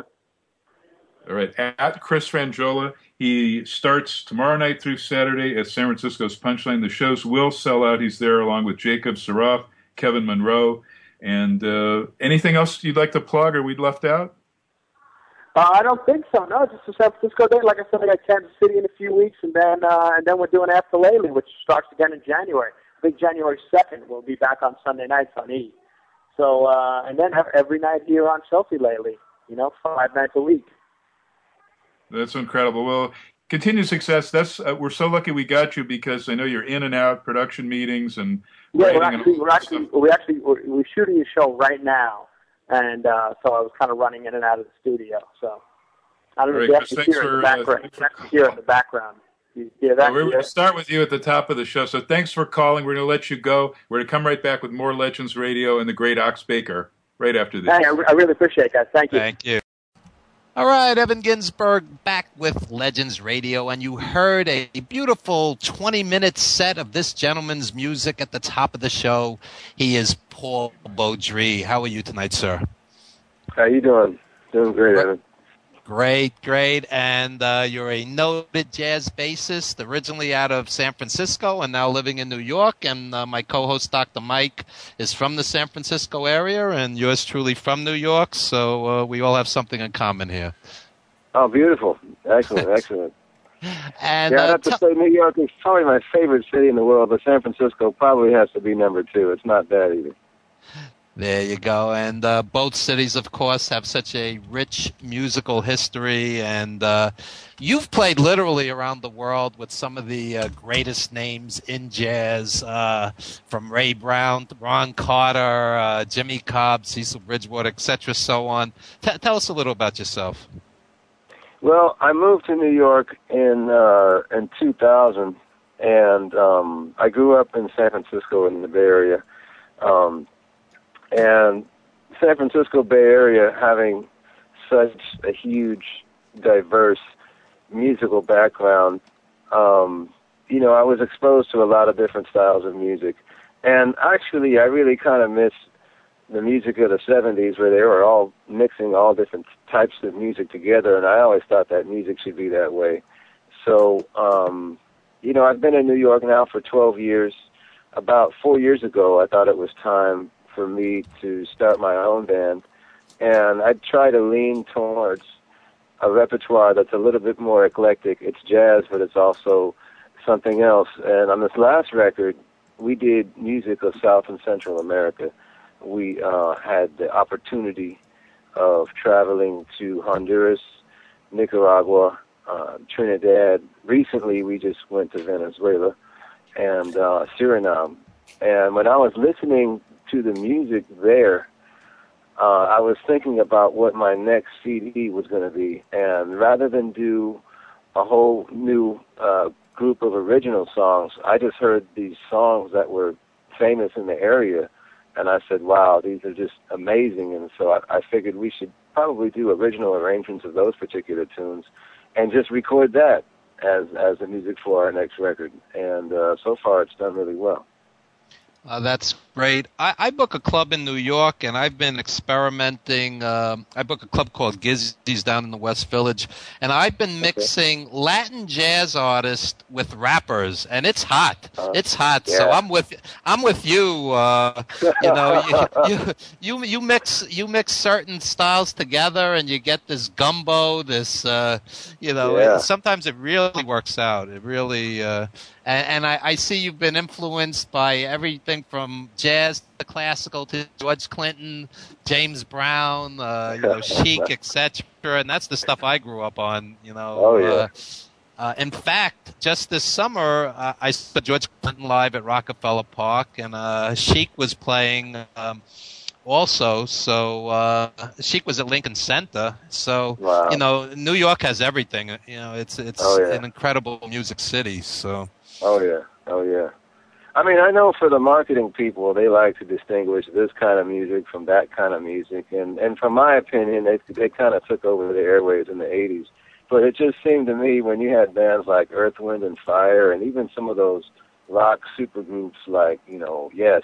All right, at Chris Frangiola. He starts tomorrow night through Saturday at San Francisco's Punchline. The shows will sell out. He's there along with Jacob Saroff, Kevin Monroe, and uh, anything else you'd like to plug or we'd left out? Uh, I don't think so. No, just the San Francisco day. Like I said, I got Kansas City in a few weeks, and then uh, and then we're doing After Lately, which starts again in January. I think January second we'll be back on Sunday nights on E. So uh, and then have every night here on Chelsea Lately. You know, five nights a week. That's incredible. Well, continued success. That's uh, we're so lucky we got you because I know you're in and out production meetings and yeah, writing we're and actually all we're that actually stuff. we actually we're, we're shooting a show right now, and uh, so I was kind of running in and out of the studio. So I don't know Very if you good. actually Thanks hear it in the for uh, background. thanks You for can actually hear it in the background. You hear that? Uh, we're You going hear to it? start with you at the top of the show. So thanks for calling. We're going to let you go. We're going to come right back with more Legends Radio and the great Ox Baker right after this. Hey, I, I really appreciate it, guys. Thank you. Thank you. All right, Evan Ginsberg back with Legends Radio, and you heard a beautiful twenty-minute set of this gentleman's music at the top of the show. He is Paul Beaudry. How are you tonight, sir? How you doing? Doing great, Evan. Great, great. And uh, you're a noted jazz bassist, originally out of San Francisco and now living in New York. And uh, my co-host, Doctor Mike, is from the San Francisco area, and yours truly from New York. So uh, we all have something in common here. Oh, beautiful. Excellent, excellent. And yeah, I'd uh, have to t- say New York is probably my favorite city in the world, but San Francisco probably has to be number two. It's not bad either. There you go. And uh, both cities, of course, have such a rich musical history. And uh, you've played literally around the world with some of the uh, greatest names in jazz, uh, from Ray Brown to Ron Carter, uh, Jimmy Cobb, Cecil Bridgewater, et cetera, so on. T- tell us a little about yourself. Well, I moved to New York in uh, in two thousand, and um, I grew up in San Francisco in the Bay Area. Um, And San Francisco Bay Area having such a huge, diverse musical background, um, you know, I was exposed to a lot of different styles of music. And actually, I really kind of miss the music of the seventies where they were all mixing all different types of music together, and I always thought that music should be that way. So, um, you know, I've been in New York now for twelve years. About four years ago, I thought it was time for me to start my own band, and I try to lean towards a repertoire that's a little bit more eclectic. It's jazz, but it's also something else. And on this last record, we did music of South and Central America. We uh, had the opportunity of traveling to Honduras, Nicaragua, uh, Trinidad. Recently, we just went to Venezuela and uh, Suriname. And when I was listening to the music there, uh, I was thinking about what my next C D was going to be. And rather than do a whole new uh, group of original songs, I just heard these songs that were famous in the area, and I said, wow, these are just amazing. And so I, I figured we should probably do original arrangements of those particular tunes and just record that as, as the music for our next record. And uh, so far it's done really well. Uh, that's great. I, I book a club in New York, and I've been experimenting. Um, I book a club called Gizzy's down in the West Village, and I've been mixing okay. Latin jazz artists with rappers, and it's hot. Uh, it's hot. Yeah. So I'm with I'm with you. Uh, you know, you, you you you mix you mix certain styles together, and you get this gumbo. This uh, you know, yeah. it, sometimes it really works out. It really. Uh, And, and I, I see you've been influenced by everything from jazz to classical to George Clinton, James Brown, uh, you know, Chic, et cetera. And that's the stuff I grew up on. You know. Oh yeah. Uh, uh, in fact, just this summer, uh, I saw George Clinton live at Rockefeller Park, and uh, Chic was playing. Um, Also, so uh, Chic was at Lincoln Center. So wow. you know, New York has everything. You know, it's it's oh, yeah. an incredible music city. So. Oh yeah, oh yeah. I mean, I know for the marketing people, they like to distinguish this kind of music from that kind of music, and and from my opinion, they they kind of took over the airwaves in the eighties. But it just seemed to me when you had bands like Earth, Wind and Fire, and even some of those rock supergroups like you know Yes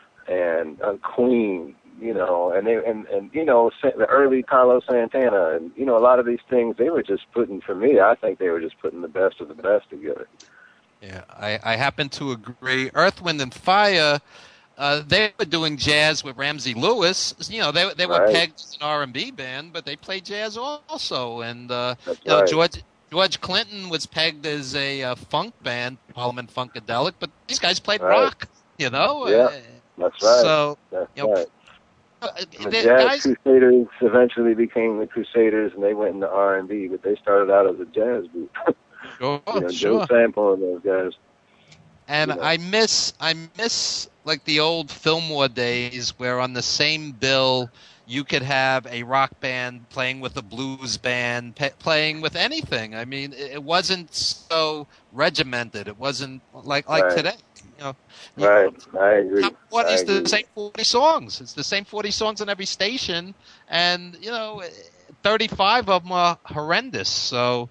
and uh, Queen, you know, and they and and you know the early Carlos Santana, and you know a lot of these things, they were just putting, for me, I think they were just putting the best of the best together. Yeah, I, I happen to agree. Earth, Wind, and Fire, uh, they were doing jazz with Ramsey Lewis. You know, they they were right. pegged as an R and B band, but they played jazz also. And uh, That's you know, right. George George Clinton was pegged as a uh, funk band, Parliament Funkadelic, but these guys played right. rock. You know, yeah, uh, that's right. So that's you know, right. Uh, the the Jazz guys, Crusaders eventually became the Crusaders, and they went into R and B, but they started out as a jazz group. Sure, you know, sure. Joe Sample and those guys. And you know. I miss, I miss like the old Fillmore days where on the same bill you could have a rock band playing with a blues band, pe- playing with anything. I mean, it, it wasn't so regimented. It wasn't like like Right. today. You know, you, Right, I agree. top forty I is the agree. same forty songs. It's the same forty songs on every station, and you know, thirty-five of them are horrendous. So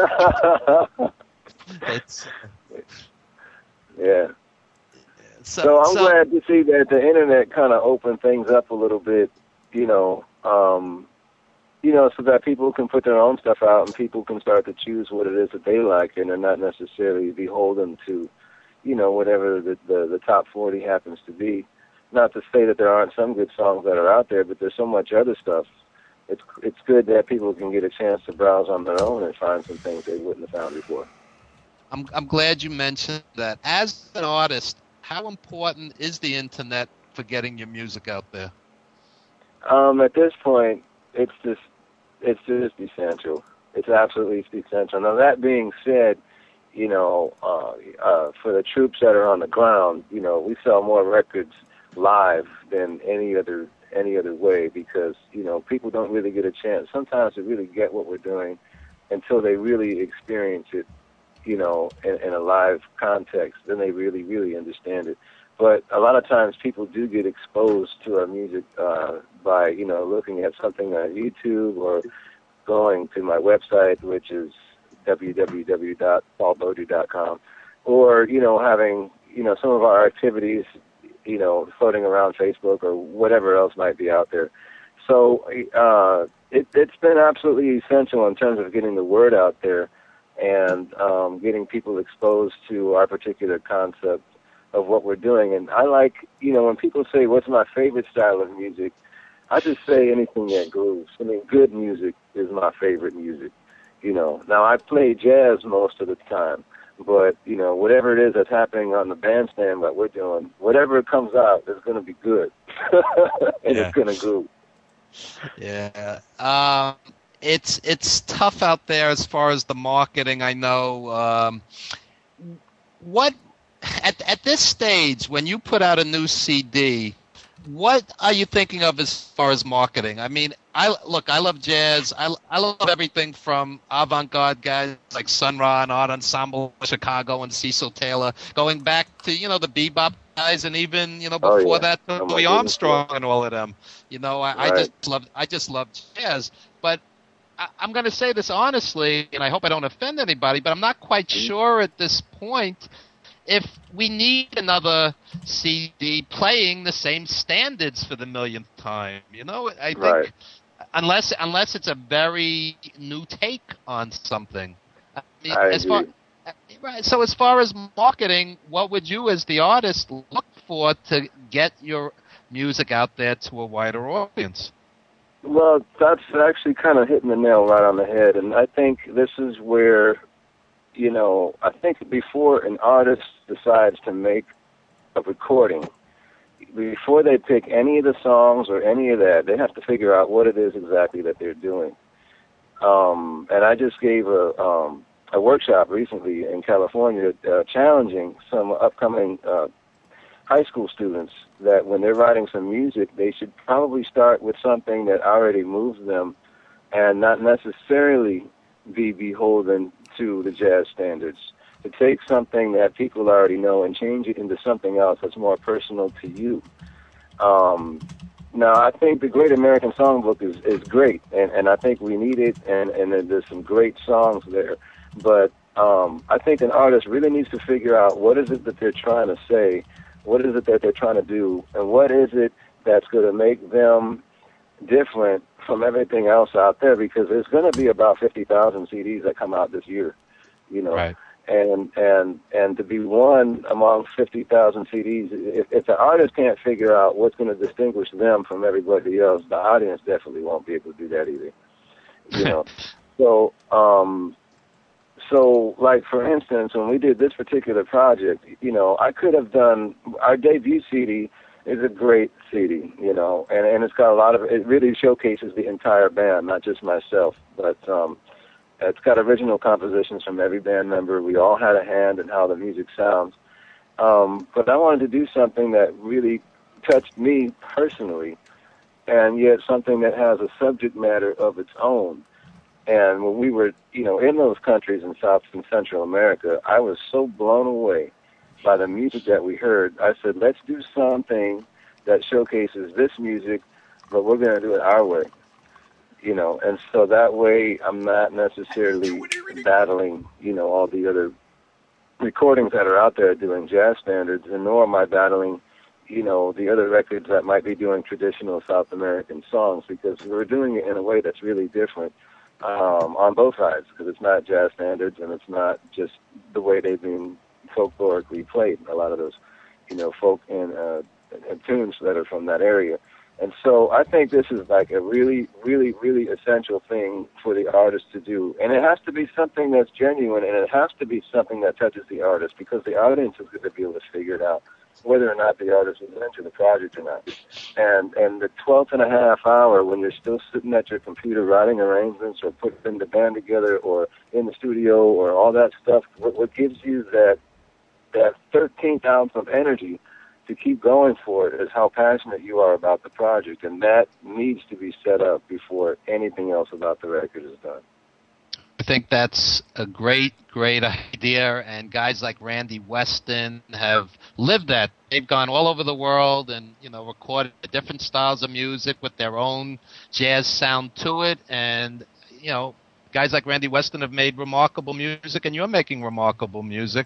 it's yeah. so, So I'm so glad to see that the internet kind of opened things up a little bit, you know, um, you know, so that people can put their own stuff out and people can start to choose what it is that they like, and they're not necessarily beholden to, you know, whatever the, the, the top forty happens to be. Not to say that there aren't some good songs that are out there, but there's so much other stuff. It's it's good that people can get a chance to browse on their own and find some things they wouldn't have found before. I'm I'm glad you mentioned that. As an artist, how important is the internet for getting your music out there? Um, at this point, it's just it's just essential. It's absolutely essential. Now, that being said, you know, uh, uh, for the troops that are on the ground, you know, we sell more records live than any other any other way because, you know, people don't really get a chance sometimes to really get what we're doing until they really experience it, you know, in, in a live context. Then they really, really understand it. But a lot of times people do get exposed to our music uh, by, you know, looking at something on YouTube or going to my website, which is w w w dot paul bode dot com, or, you know, having, you know, some of our activities, you know, floating around Facebook or whatever else might be out there. So uh, it, it's been absolutely essential in terms of getting the word out there and um, getting people exposed to our particular concept of what we're doing. And I like, you know, when people say, what's my favorite style of music, I just say anything that grooves. I mean, good music is my favorite music, you know. Now, I play jazz most of the time, but, you know, whatever it is that's happening on the bandstand that we're doing, whatever comes out is going to be good, and Yeah. it's going to groove. Yeah. Um, it's it's tough out there as far as the marketing. I know. Um, what at at this stage when you put out a new C D, what are you thinking of as far as marketing? I mean, I look, I love jazz. I, I love everything from avant-garde guys like Sun Ra and Art Ensemble Chicago and Cecil Taylor, going back to, you know, the bebop guys and even, you know, Oh, before yeah. that, Oh, my Louis goodness, Armstrong yeah. and all of them. You know, I, I Right. just love I just love jazz. But I, I'm going to say this honestly, and I hope I don't offend anybody, but I'm not quite Mm-hmm. sure at this point if we need another C D playing the same standards for the millionth time. You know, I think Right. unless unless it's a very new take on something. I mean, I as far, agree. right, so as far as marketing, what would you as the artist look for to get your music out there to a wider audience? Well, that's actually kind of hitting the nail right on the head, and I think this is where, you know, I think before an artist decides to make a recording, before they pick any of the songs or any of that, they have to figure out what it is exactly that they're doing. Um, and I just gave a um, a workshop recently in California uh, challenging some upcoming uh, high school students that when they're writing some music, they should probably start with something that already moves them and not necessarily be beholden to the jazz standards. To take something that people already know and change it into something else that's more personal to you. Um, now, I think the Great American Songbook is, is great, and, and I think we need it, and, and there's some great songs there. But um, I think an artist really needs to figure out what is it that they're trying to say, what is it that they're trying to do, and what is it that's going to make them different from everything else out there, because there's going to be about fifty thousand C Ds that come out this year, you know. Right. And and and to be one among fifty thousand C Ds, if, if the artist can't figure out what's going to distinguish them from everybody else, the audience definitely won't be able to do that either. You know, so um, so like for instance, when we did this particular project, you know, I could have done our debut C D is a great C D, you know, and and it's got a lot of it really showcases the entire band, not just myself, but um. It's got original compositions from every band member. We all had a hand in how the music sounds. Um, but I wanted to do something that really touched me personally, and yet something that has a subject matter of its own. And when we were, you know, in those countries in South and Central America, I was so blown away by the music that we heard. I said, let's do something that showcases this music, but we're going to do it our way. You know, and so that way I'm not necessarily battling, you know, all the other recordings that are out there doing jazz standards, and nor am I battling, you know, the other records that might be doing traditional South American songs, because we're doing it in a way that's really different um, on both sides, because it's not jazz standards and it's not just the way they've been folklorically played, a lot of those, you know, folk and, uh, and tunes that are from that area. And so I think this is like a really, really, really essential thing for the artist to do. And it has to be something that's genuine, and it has to be something that touches the artist, because the audience is going to be able to figure it out, whether or not the artist is into the project or not. And and the twelfth and a half hour, when you're still sitting at your computer writing arrangements or putting the band together or in the studio or all that stuff, what, what gives you that that thirteenth ounce of energy to keep going for it is how passionate you are about the project, and that needs to be set up before anything else about the record is done. I think that's a great, great idea, and guys like Randy Weston have lived that. They've gone all over the world and, you know, recorded different styles of music with their own jazz sound to it, and, you know, guys like Randy Weston have made remarkable music, and you're making remarkable music,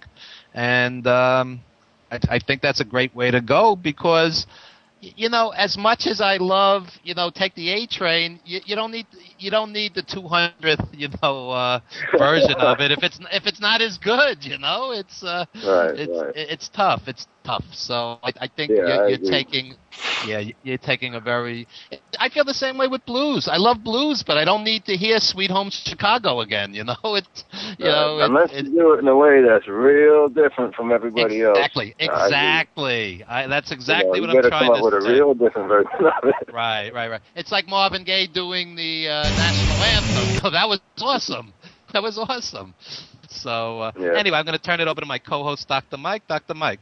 and um, I, I think that's a great way to go, because, you know, as much as I love, you know, Take the A Train, you, you don't need you don't need the two hundredth, you know, uh, version of it if it's if it's not as good, you know. It's uh, right, it's right. it's tough. It's tough. So I, I think Yeah, you're, I you're agree. taking, yeah, you're taking a very. I feel the same way with blues. I love blues, but I don't need to hear Sweet Home Chicago again. You know, it's you Right. know, it, unless it, you do it in a way that's real different from everybody exactly, else. I agree. exactly. I, that's exactly you know, what you I'm better trying come up to with a say. real different version of it. Right, right, right. It's like Marvin Gaye doing the uh, national anthem. That was awesome. That was awesome. So uh, Yeah. anyway, I'm going to turn it over to my co-host, Doctor Mike. Doctor Mike.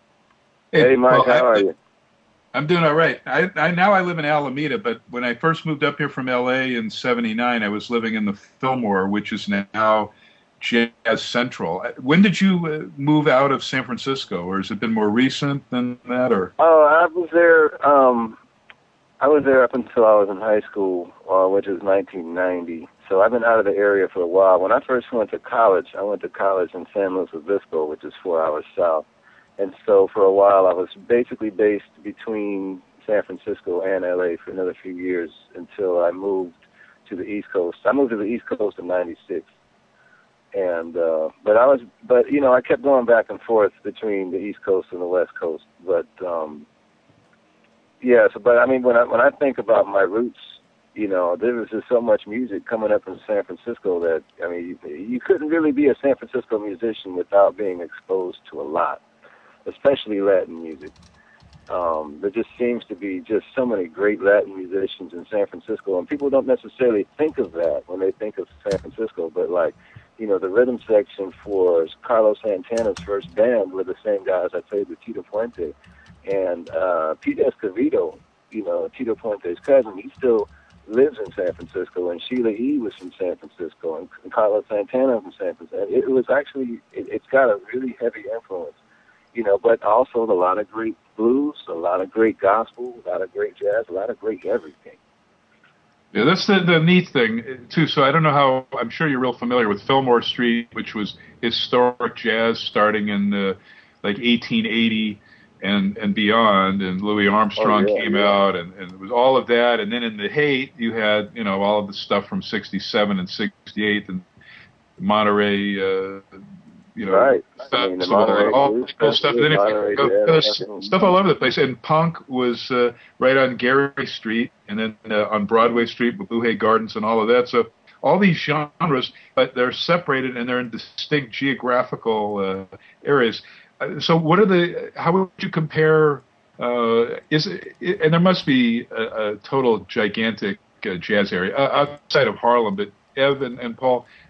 Hey, Mike, well, how I, are you? I'm doing all right. I, I now I live in Alameda, but when I first moved up here from L A in seventy-nine, I was living in the Fillmore, which is now Jazz Central. When did you uh, move out of San Francisco, or has it been more recent than that? Or Oh, I was there. Um, I was there up until I was in high school, uh, which was nineteen ninety. So I've been out of the area for a while. When I first went to college, I went to college in San Luis Obispo, which is four hours south. And so for a while, I was basically based between San Francisco and L A for another few years until I moved to the East Coast. I moved to the East Coast in ninety-six. And, uh, but I was, but, you know, I kept going back and forth between the East Coast and the West Coast. But, um, yeah, so, but I mean, when I, when I think about my roots, you know, there was just so much music coming up in San Francisco that, I mean, you, you couldn't really be a San Francisco musician without being exposed to a lot, especially Latin music. Um, there just seems to be just so many great Latin musicians in San Francisco, and people don't necessarily think of that when they think of San Francisco, but like, you know, the rhythm section for Carlos Santana's first band were the same guys I played with Tito Puente. And uh, Pete Escovedo, you know, Tito Puente's cousin, he still lives in San Francisco, and Sheila E. was from San Francisco, and, and Carlos Santana from San Francisco. It, it was actually, it, it's got a really heavy influence, you know, but also a lot of great blues, a lot of great gospel, a lot of great jazz, a lot of great everything. yeah, that's the, the neat thing too. So I don't know how. I'm sure you're real familiar with Fillmore Street, which was historic jazz starting in uh, like eighteen eighty and and beyond. And Louis Armstrong oh, yeah, came yeah. out, and, and it was all of that. And then in the hate, you had you know all of the stuff from sixty-seven and sixty-eight and Monterey. Uh, You know, Right. stuff, I mean, the so Monterey all Blues cool stuff. And then if Monterey you go, Jazz, go, nothing. stuff all over the place. And punk was uh, right on Gary Street, and then uh, on Broadway Street with Blue Hay Gardens and all of that. So all these genres, but they're separated and they're in distinct geographical uh, areas. Uh, so what are the? How would you compare? Uh, is it, and there must be a, a total gigantic uh, jazz area uh, outside of Harlem, but Ev and, and Paul.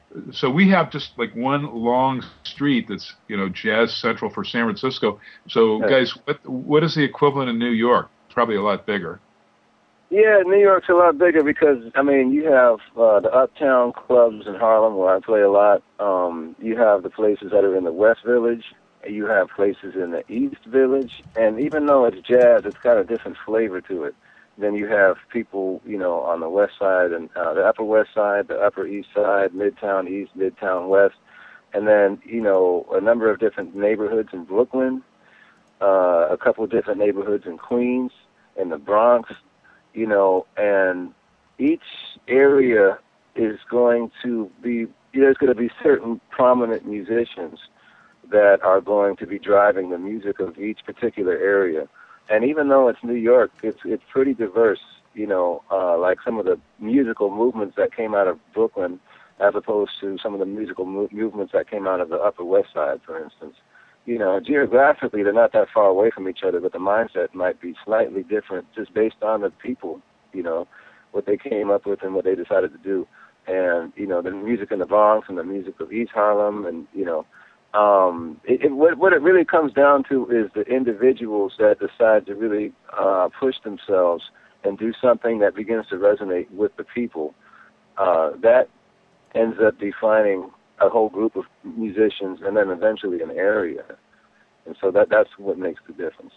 so we have just like one long street that's, you know, Jazz Central for San Francisco. So, Yeah. guys, what what is the equivalent in New York? Probably a lot bigger. Yeah, New York's a lot bigger because, I mean, you have uh, the uptown clubs in Harlem where I play a lot. Um, you have the places that are in the West Village. You have places in the East Village. And even though it's jazz, it's got a different flavor to it. Then you have people, you know, on the West Side and uh, the Upper West Side, the Upper East Side, Midtown East, Midtown West. And then, you know, a number of different neighborhoods in Brooklyn, uh, a couple of different neighborhoods in Queens, in the Bronx. You know, and each area is going to be, there's going to be certain prominent musicians that are going to be driving the music of each particular area. And even though it's New York, it's it's pretty diverse, you know, uh, like some of the musical movements that came out of Brooklyn as opposed to some of the musical mo- movements that came out of the Upper West Side, for instance. You know, geographically, they're not that far away from each other, but the mindset might be slightly different just based on the people, you know, what they came up with and what they decided to do. And, you know, the music in the Bronx and the music of East Harlem and, you know, um, it, it, what, what it really comes down to is the individuals that decide to really uh, push themselves and do something that begins to resonate with the people. Uh, that ends up defining a whole group of musicians, and then eventually an area. And so that that's what makes the difference.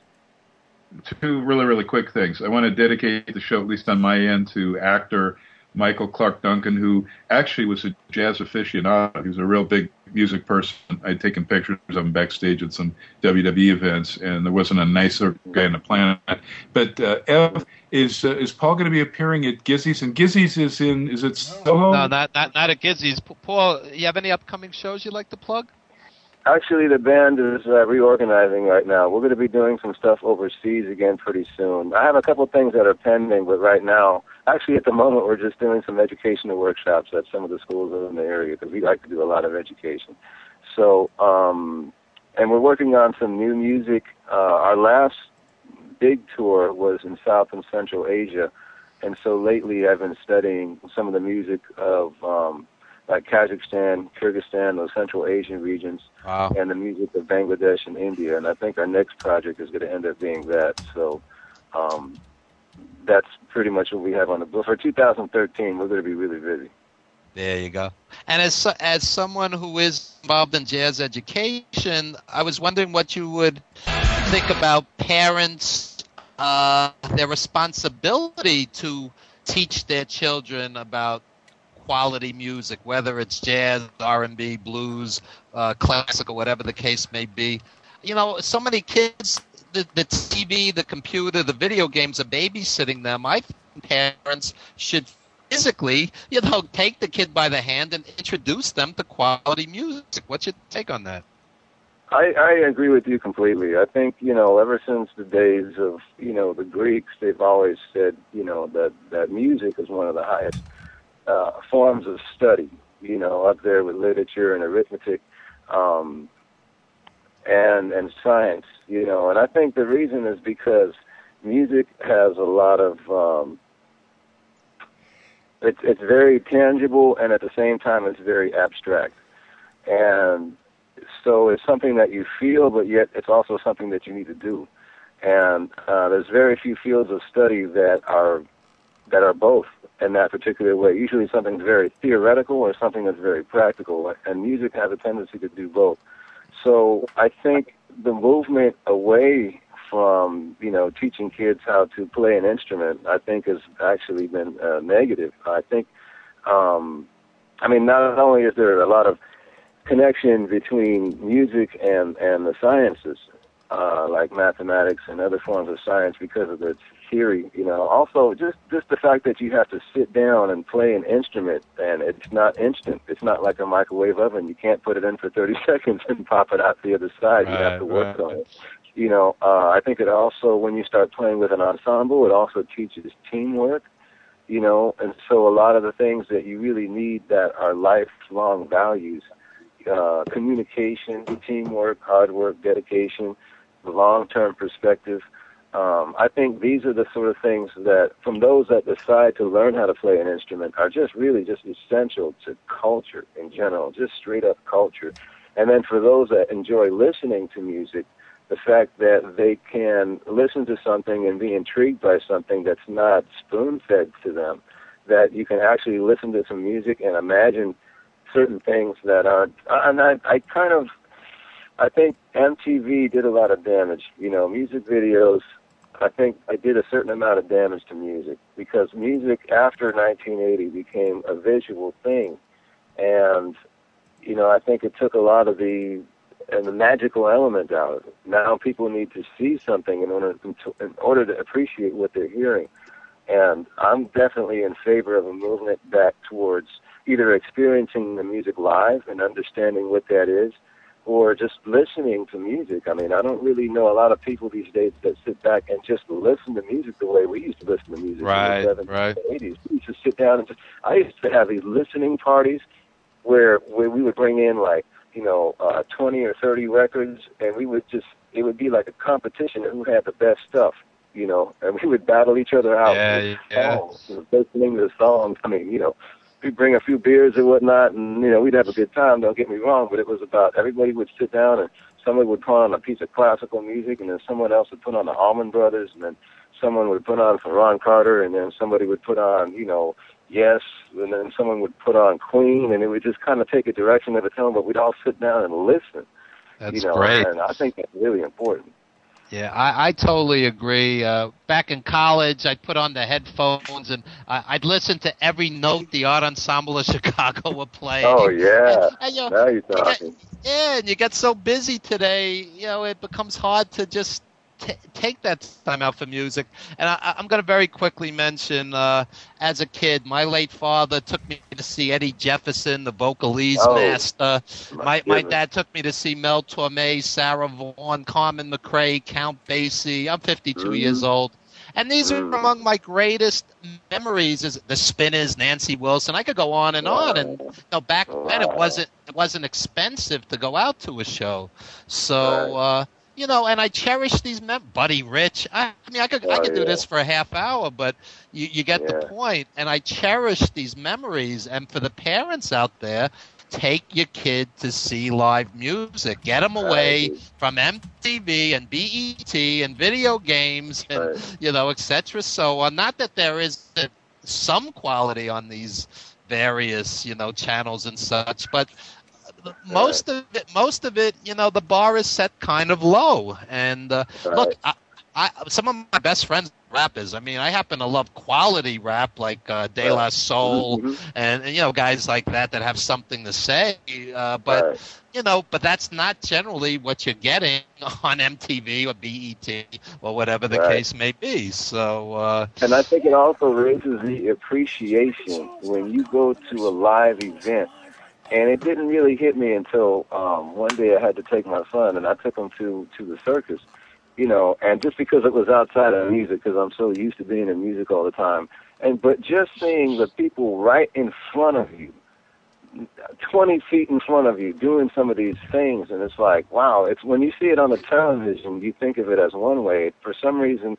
Two really, really quick things. I want to dedicate the show, at least on my end, to actor Michael Clark Duncan, who actually was a jazz aficionado. He was a real big music person. I'd taken pictures of him backstage at some W W E events, and there wasn't a nicer guy on the planet. But uh, Ev, is uh, is Paul going to be appearing at Gizzy's? And Gizzy's is in, is it Soho? No, not not not at Gizzy's. Paul, you have any upcoming shows you'd like to plug? Actually, the band is uh, reorganizing right now. We're going to be doing some stuff overseas again pretty soon. I have a couple of things that are pending, but right now, actually at the moment, we're just doing some educational workshops at some of the schools in the area because we like to do a lot of education. So, um, and we're working on some new music. Uh, our last big tour was in South and Central Asia, and so lately I've been studying some of the music of um, like Kazakhstan, Kyrgyzstan, those Central Asian regions, wow. and the music of Bangladesh and India. And I think our next project is going to end up being that. So um, that's pretty much what we have on the book. For two thousand thirteen, we're going to be really busy. There you go. And as as someone who is involved in jazz education, I was wondering what you would think about parents, uh, their responsibility to teach their children about quality music, whether it's jazz, R and B, blues, uh, classical, whatever the case may be. You know, so many kids, the, the T V, the computer, the video games are babysitting them. I think parents should physically, you know, take the kid by the hand and introduce them to quality music. What's your take on that? I, I agree with you completely. I think, you know, ever since the days of, you know, the Greeks, they've always said, you know, that, that music is one of the highest uh, forms of study, you know, up there with literature and arithmetic um, and and science, you know. And I think the reason is because music has a lot of, um, it's, it's very tangible, and at the same time it's very abstract. And so it's something that you feel, but yet it's also something that you need to do. And uh, there's very few fields of study that are that are both in that particular way. Usually something's very theoretical or something that's very practical, and music has a tendency to do both. So I think the movement away from, you know, teaching kids how to play an instrument, I think has actually been uh, negative. I think, um, I mean, not only is there a lot of connection between music and, and the sciences, uh, like mathematics and other forms of science because of its theory, you know. Also, just, just the fact that you have to sit down and play an instrument, and it's not instant. It's not like a microwave oven. You can't put it in for thirty seconds and pop it out the other side. Right, you have to work right. on it. You know, uh, I think it also, when you start playing with an ensemble, it also teaches teamwork, you know, and so a lot of the things that you really need that are lifelong values, uh, communication, teamwork, hard work, dedication, the long-term perspective, um, I think these are the sort of things that, from those that decide to learn how to play an instrument, are just really just essential to culture in general, just straight up culture. And then for those that enjoy listening to music, the fact that they can listen to something and be intrigued by something that's not spoon-fed to them, that you can actually listen to some music and imagine certain things that aren't. And I, I kind of, I think M T V did a lot of damage. You know, music videos, I think I did a certain amount of damage to music, because music after nineteen eighty became a visual thing. And, you know, I think it took a lot of the and the magical element out of it. Now people need to see something in order to, in order to appreciate what they're hearing. And I'm definitely in favor of a movement back towards either experiencing the music live and understanding what that is, or just listening to music. I mean, I don't really know a lot of people these days that sit back and just listen to music the way we used to listen to music right, in the seventies right. and eighties. We used to sit down and just, I used to have these listening parties where, where we would bring in, like, you know, uh, twenty or thirty records, and we would just, it would be like a competition of who had the best stuff, you know, and we would battle each other out yeah, with yeah. songs, listening to the songs. I mean, you know, we'd bring a few beers or whatnot, and, you know, we'd have a good time, don't get me wrong, but it was about, everybody would sit down, and somebody would put on a piece of classical music, and then someone else would put on the Allman Brothers, and then someone would put on for Ron Carter, and then somebody would put on, you know, Yes, and then someone would put on Queen, and it would just kind of take a direction of its own, but we'd all sit down and listen. That's you know, great. And I think that's really important. Yeah, I, I totally agree. Uh, back in college, I'd put on the headphones, and I, I'd listen to every note the Art Ensemble of Chicago were playing. Oh, yeah. And, and, you know, now you're talking. You get, yeah, and you get so busy today, you know, it becomes hard to just T- take that time out for music. And I, I'm going to very quickly mention, uh, as a kid, my late father took me to see Eddie Jefferson, the vocalese oh, master. My, my, my dad took me to see Mel Torme, Sarah Vaughan, Carmen McRae, Count Basie. I'm fifty-two mm. years old. And these mm. are among my greatest memories, is the Spinners, Nancy Wilson. I could go on and on. And you know, back wow. then it wasn't it wasn't expensive to go out to a show. So, right. uh, you know, and I cherish these mem- Buddy Rich. I, I mean, I could oh, I could yeah. do this for a half hour, but you, you get yeah. the point. And I cherish these memories. And for the parents out there, take your kid to see live music. Get them away from M T V and B E T and video games and, right. you know, et cetera. So uh, not that there is some quality on these various, you know, channels and such, but most of it, most of it, you know, the bar is set kind of low. And uh, right. look, I, I, some of my best friends are rappers. I mean, I happen to love quality rap like uh, De La Soul mm-hmm. and, and, you know, guys like that that have something to say. Uh, but, right. you know, but that's not generally what you're getting on M T V or B E T or whatever the right. case may be. So, uh, and I think it also raises the appreciation when you go to a live event. And it didn't really hit me until um, one day I had to take my son, and I took him to, to the circus, you know, and just because it was outside of music, because I'm so used to being in music all the time. And but just seeing the people right in front of you, twenty feet in front of you, doing some of these things, and it's like, wow, it's when you see it on the television, you think of it as one way. For some reason,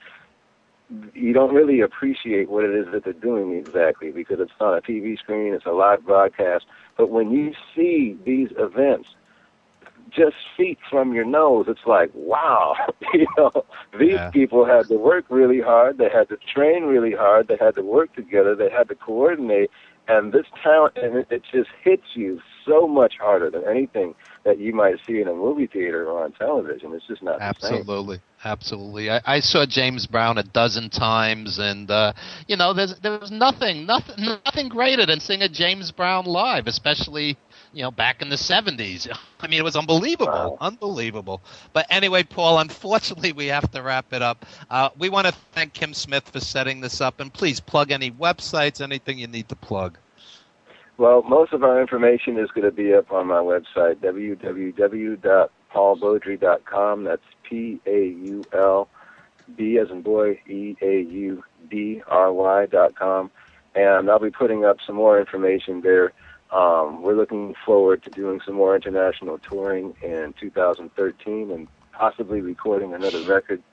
you don't really appreciate what it is that they're doing exactly, because it's not a T V screen, it's a live broadcast. But when you see these events just feet from your nose, it's like, wow, you know, these yeah. people had to work really hard, they had to train really hard, they had to work together, they had to coordinate, and this talent, and it, it just hits you so much harder than anything that you might see in a movie theater or on television. It's just not Absolutely. the same. Absolutely. I, I saw James Brown a dozen times, and, uh, you know, there's, there was nothing, nothing, nothing greater than seeing a James Brown live, especially, you know, back in the seventies. I mean, it was unbelievable, wow. unbelievable. But anyway, Paul, unfortunately, we have to wrap it up. Uh, we want to thank Kim Smith for setting this up, and please plug any websites, anything you need to plug. Well, most of our information is going to be up on my website, w w w dot paul beaudry dot com. That's P A U L B as in boy, E A U D R Y dot com. And I'll be putting up some more information there. Um, we're looking forward to doing some more international touring in two thousand thirteen and possibly recording another record.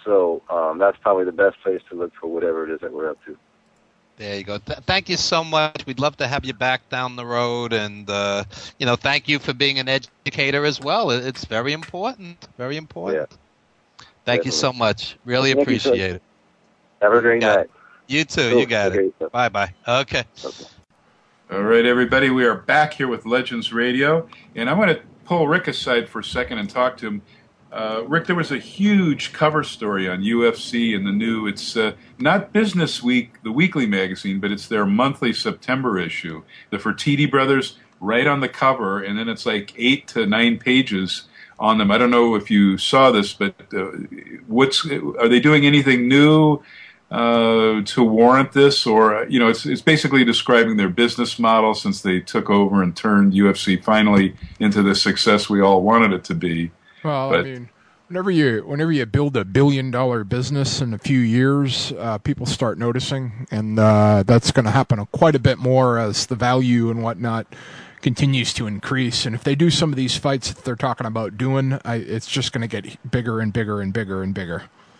So um, that's probably the best place to look for whatever it is that we're up to. There you go. Th- thank you so much. We'd love to have you back down the road, and uh, you know, thank you for being an educator as well. It's very important. Very important. Yeah. Thank Definitely. you so much. Really Thank appreciate you, it. Have a great got night. It. You too. Cool. You got Okay. it. Bye bye. Okay. Okay. All right, everybody, we are back here with Legends Radio, and I want to pull Rick aside for a second and talk to him. Uh, Rick, there was a huge cover story on U F C in the new, it's uh, not Business Week, the weekly magazine, but it's their monthly September issue. The Fertitti brothers right on the cover, and then it's like eight to nine pages on them. I don't know if you saw this, but uh, what's are they doing anything new uh, to warrant this? Or, you know, it's, it's basically describing their business model since they took over and turned U F C finally into the success we all wanted it to be. Well, But- I mean, whenever you whenever you build a billion dollar business in a few years, uh, people start noticing, and uh, that's going to happen quite a bit more as the value and whatnot continues to increase. And if they do some of these fights that they're talking about doing, I, it's just going to get bigger and bigger and bigger and bigger.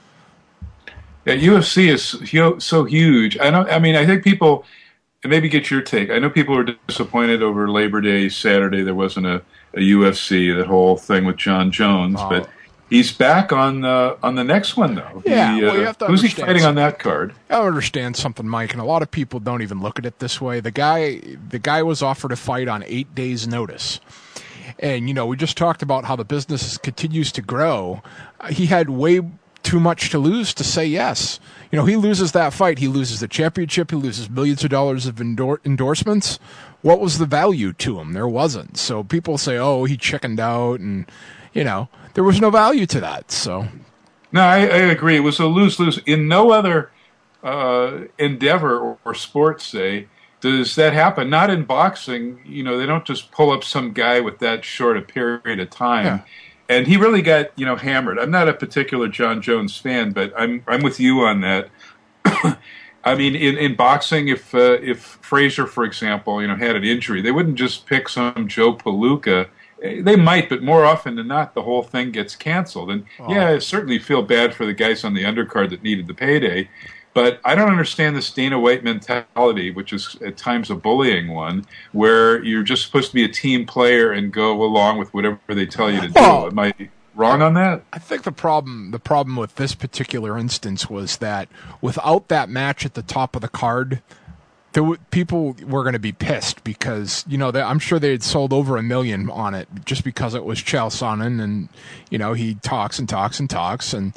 Yeah, U F C is hu- so huge. I don't. I mean, I think people. And maybe get your take. I know people were disappointed over Labor Day Saturday. There wasn't a, a U F C. That whole thing with John Jones, Oh. but he's back on the on the next one though. Yeah, He, well, uh, you have to who's he understand fighting on something. that card? I don't understand something, Mike, and a lot of people don't even look at it this way. The guy, the guy was offered a fight on eight days' notice, and you know we just talked about how the business continues to grow. Uh, He had way too much to lose to say yes. You know, he loses that fight, he loses the championship, he loses millions of dollars of endor- endorsements. What was the value to him? There wasn't. So people say, "Oh, he chickened out," and you know, there was no value to that. So. No, I, I agree. It was a lose-lose. In no other uh, endeavor or, or sport, say, does that happen. Not in boxing. You know, they don't just pull up some guy with that short a period of time. Yeah. And he really got, you know, hammered. I'm not a particular John Jones fan, but I'm I'm with you on that. I mean, in, in boxing, if uh, if Frazier, for example, you know, had an injury, they wouldn't just pick some Joe Palooka. They might, but more often than not, the whole thing gets canceled. And Oh. yeah, I certainly feel bad for the guys on the undercard that needed the payday. But I don't understand this Dana White mentality, which is at times a bullying one, where you're just supposed to be a team player and go along with whatever they tell you to do. Well- Am I wrong on that? I think the problem the problem with this particular instance was that without that match at the top of the card, there w- people were going to be pissed because you know they, I'm sure they had sold over a million on it just because it was Chael Sonnen, and you know he talks and talks and talks and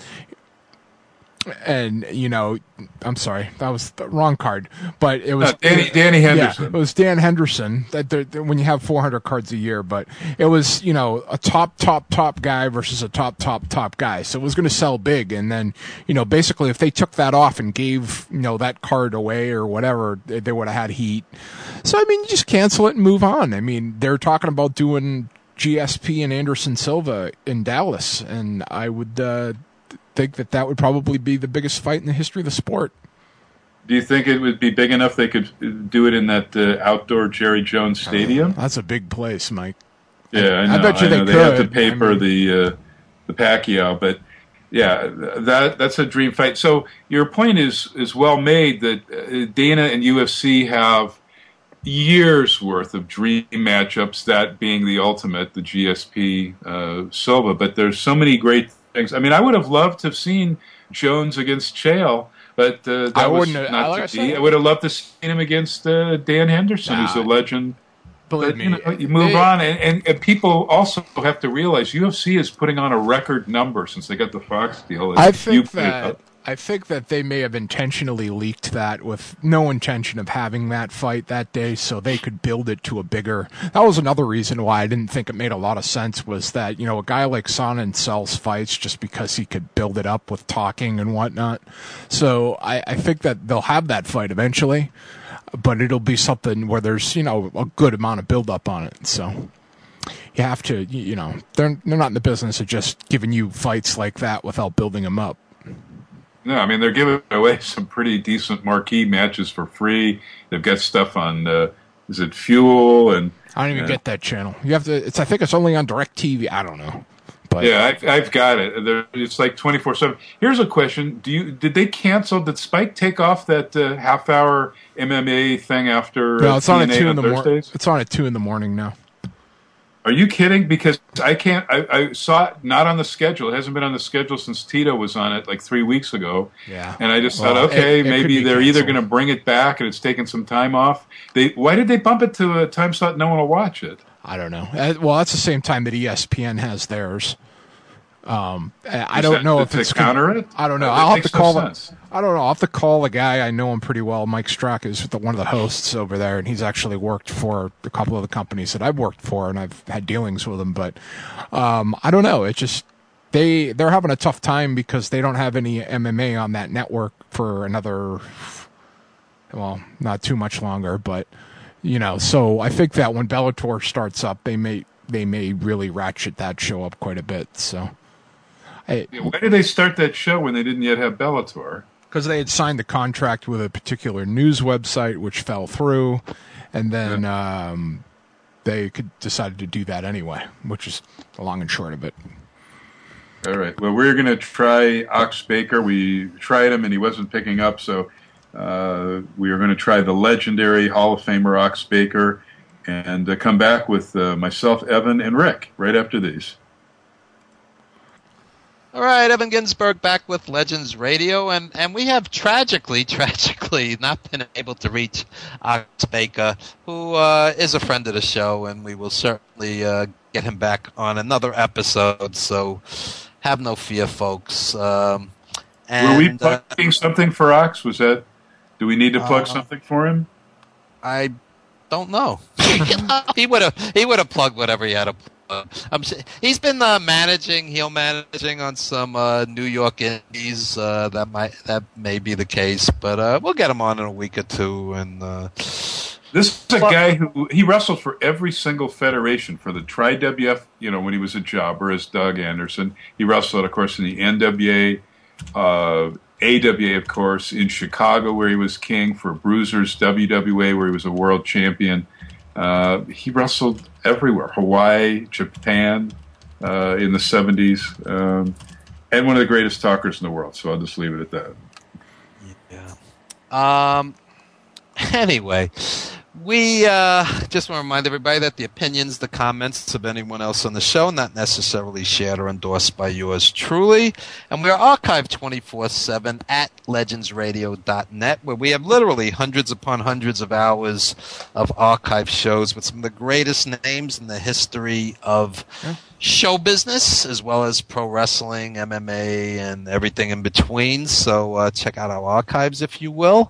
and you know I'm sorry that was the wrong card, but it was Uh, Danny, Danny Henderson. yeah, it was Dan Henderson. That that- that when you have four hundred cards a year, but it was you know a top top top guy versus a top top top guy, so it was going to sell big. And then you know basically if they took that off and gave you know that card away or whatever, they, they would have had heat. So I mean, you just cancel it and move on. I mean, they're talking about doing G S P and Anderson Silva in Dallas, and I would uh, think that that would probably be the biggest fight in the history of the sport. Do you think it would be big enough they could do it in that uh, outdoor Jerry Jones Stadium? That's a big place, Mike. Yeah, I, know. I bet you they know. They have to could. paper I mean- the uh, the Pacquiao, but yeah, that that's a dream fight. So your point is is well made that uh, Dana and U F C have years worth of dream matchups. That being the ultimate, the G S P uh, Silva. But there's so many great things. I mean, I would have loved to have seen Jones against Chael. But uh, that I was wouldn't have- not like I to be. said- I would have loved to see him against uh, Dan Henderson, Nah, who's a legend. Believe But me, you know, you move they- on, and, and, and people also have to realize U F C is putting on a record number since they got the Fox deal. as I you think put it that up. I think that they may have intentionally leaked that with no intention of having that fight that day, so they could build it to a bigger. That was another reason why I didn't think it made a lot of sense. Was that you know a guy like Sonnen sells fights just because he could build it up with talking and whatnot. So I, I think that they'll have that fight eventually, but it'll be something where there's you know a good amount of build up on it. So. You have to, you know, they're they're not in the business of just giving you fights like that without building them up. No, I mean they're giving away some pretty decent marquee matches for free. They've got stuff on uh, is it Fuel and I don't even Yeah. get that channel. You have to. It's. I think it's only on DirecTV. I don't know, but But yeah, I've, I've got it. There, it's like twenty-four seven. Here's a question: Do you did they cancel? Did Spike take off that uh, half hour M M A thing after? No, uh, it's on at T N A two in the morning. Thursdays? It's on at two in the morning now. Are you kidding? Because I can't. I, I saw it not on the schedule. It hasn't been on the schedule since Tito was on it like three weeks ago. Yeah. And I just Well, thought, okay, it- it maybe could be they're either canceled. going to bring it back and it's taken some time off. They why did they bump it to a time slot no one will watch it? I don't know. Uh, well, that's the same time that E S P N has theirs. Um, I Is don't that know to- if to it's counter it? I don't know. That I'll have makes to no call. sense. I don't know. I'll have to call the guy. I know him pretty well. Mike Strack is the, one of the hosts over there, and he's actually worked for a couple of the companies that I've worked for, and I've had dealings with him. But um, I don't know. It just they they're having a tough time because they don't have any M M A on that network for another. Well, not too much longer, but you know. So I think that when Bellator starts up, they may they may really ratchet that show up quite a bit. So. I, Why did they start that show when they didn't yet have Bellator? Because they had signed the contract with a particular news website, which fell through, and then yeah. um, they could decided to do that anyway, which is the long and short of it. All right. Well, we're going to try Ox Baker. We tried him, and he wasn't picking up, so uh, we are going to try the legendary Hall of Famer Ox Baker, and uh, come back with uh, myself, Evan, and Rick right after these. All right, Evan Ginsberg back with Legends Radio, and, and we have tragically, tragically not been able to reach Ox Baker, who uh, is a friend of the show, and we will certainly uh, get him back on another episode, so have no fear, folks. Um, and, Were we plugging uh, something for Ox? Was that, do we need to plug uh, something for him? I don't know. he would have he would have plugged whatever he had to plug. Uh, I'm, he's been uh, managing, heel managing on some uh, New York indies. Uh, that might that may be the case, but uh, we'll get him on in a week or two. And uh, this is a guy who he wrestled for every single federation for the Tri W F. You know, when he was a jobber as Doug Anderson, he wrestled, of course, in the N W A, uh, A W A, of course, in Chicago where he was king, for Bruisers W W A where he was a world champion. Uh, he wrestled everywhere, Hawaii, Japan, uh, in the seventies, um, and one of the greatest talkers in the world. So I'll just leave it at that. Yeah. Um. Anyway, we uh, just want to remind everybody that the opinions, the comments of anyone else on the show, not necessarily shared or endorsed by yours truly. And we are archived twenty-four seven at legends radio dot net, where we have literally hundreds upon hundreds of hours of archive shows with some of the greatest names in the history of yeah. show business, as well as pro wrestling, M M A, and everything in between. So uh, check out our archives, if you will.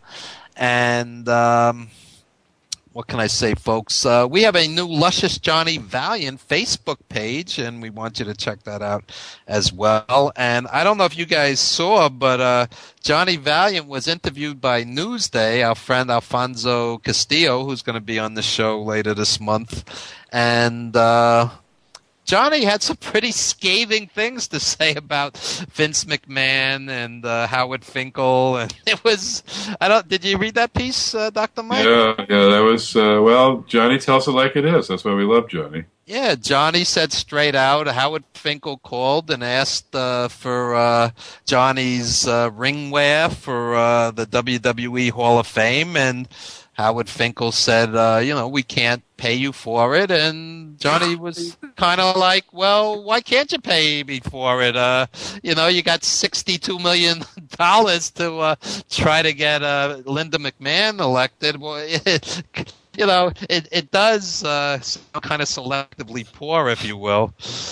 And um, what can I say, folks? Uh, we have a new Luscious Johnny Valiant Facebook page, and we want you to check that out as well. And I don't know if you guys saw, but uh, Johnny Valiant was interviewed by Newsday, our friend Alfonso Castillo, who's going to be on the show later this month. And uh, Johnny had some pretty scathing things to say about Vince McMahon and uh, Howard Finkel, and it was. I don't. Did you read that piece, uh, Doctor Mike? Yeah, yeah, that was. Uh, well, Johnny tells it like it is. That's why we love Johnny. Yeah, Johnny said straight out. Howard Finkel called and asked uh, for uh, Johnny's uh, ring wear for uh, the W W E Hall of Fame, and Howard Finkel said, uh, you know, we can't pay you for it. And Johnny was kind of like, well, why can't you pay me for it? Uh, you know, you got sixty-two million dollars to uh, try to get uh, Linda McMahon elected. Well, it, you know, it, it does uh, kind of selectively poor, if you will.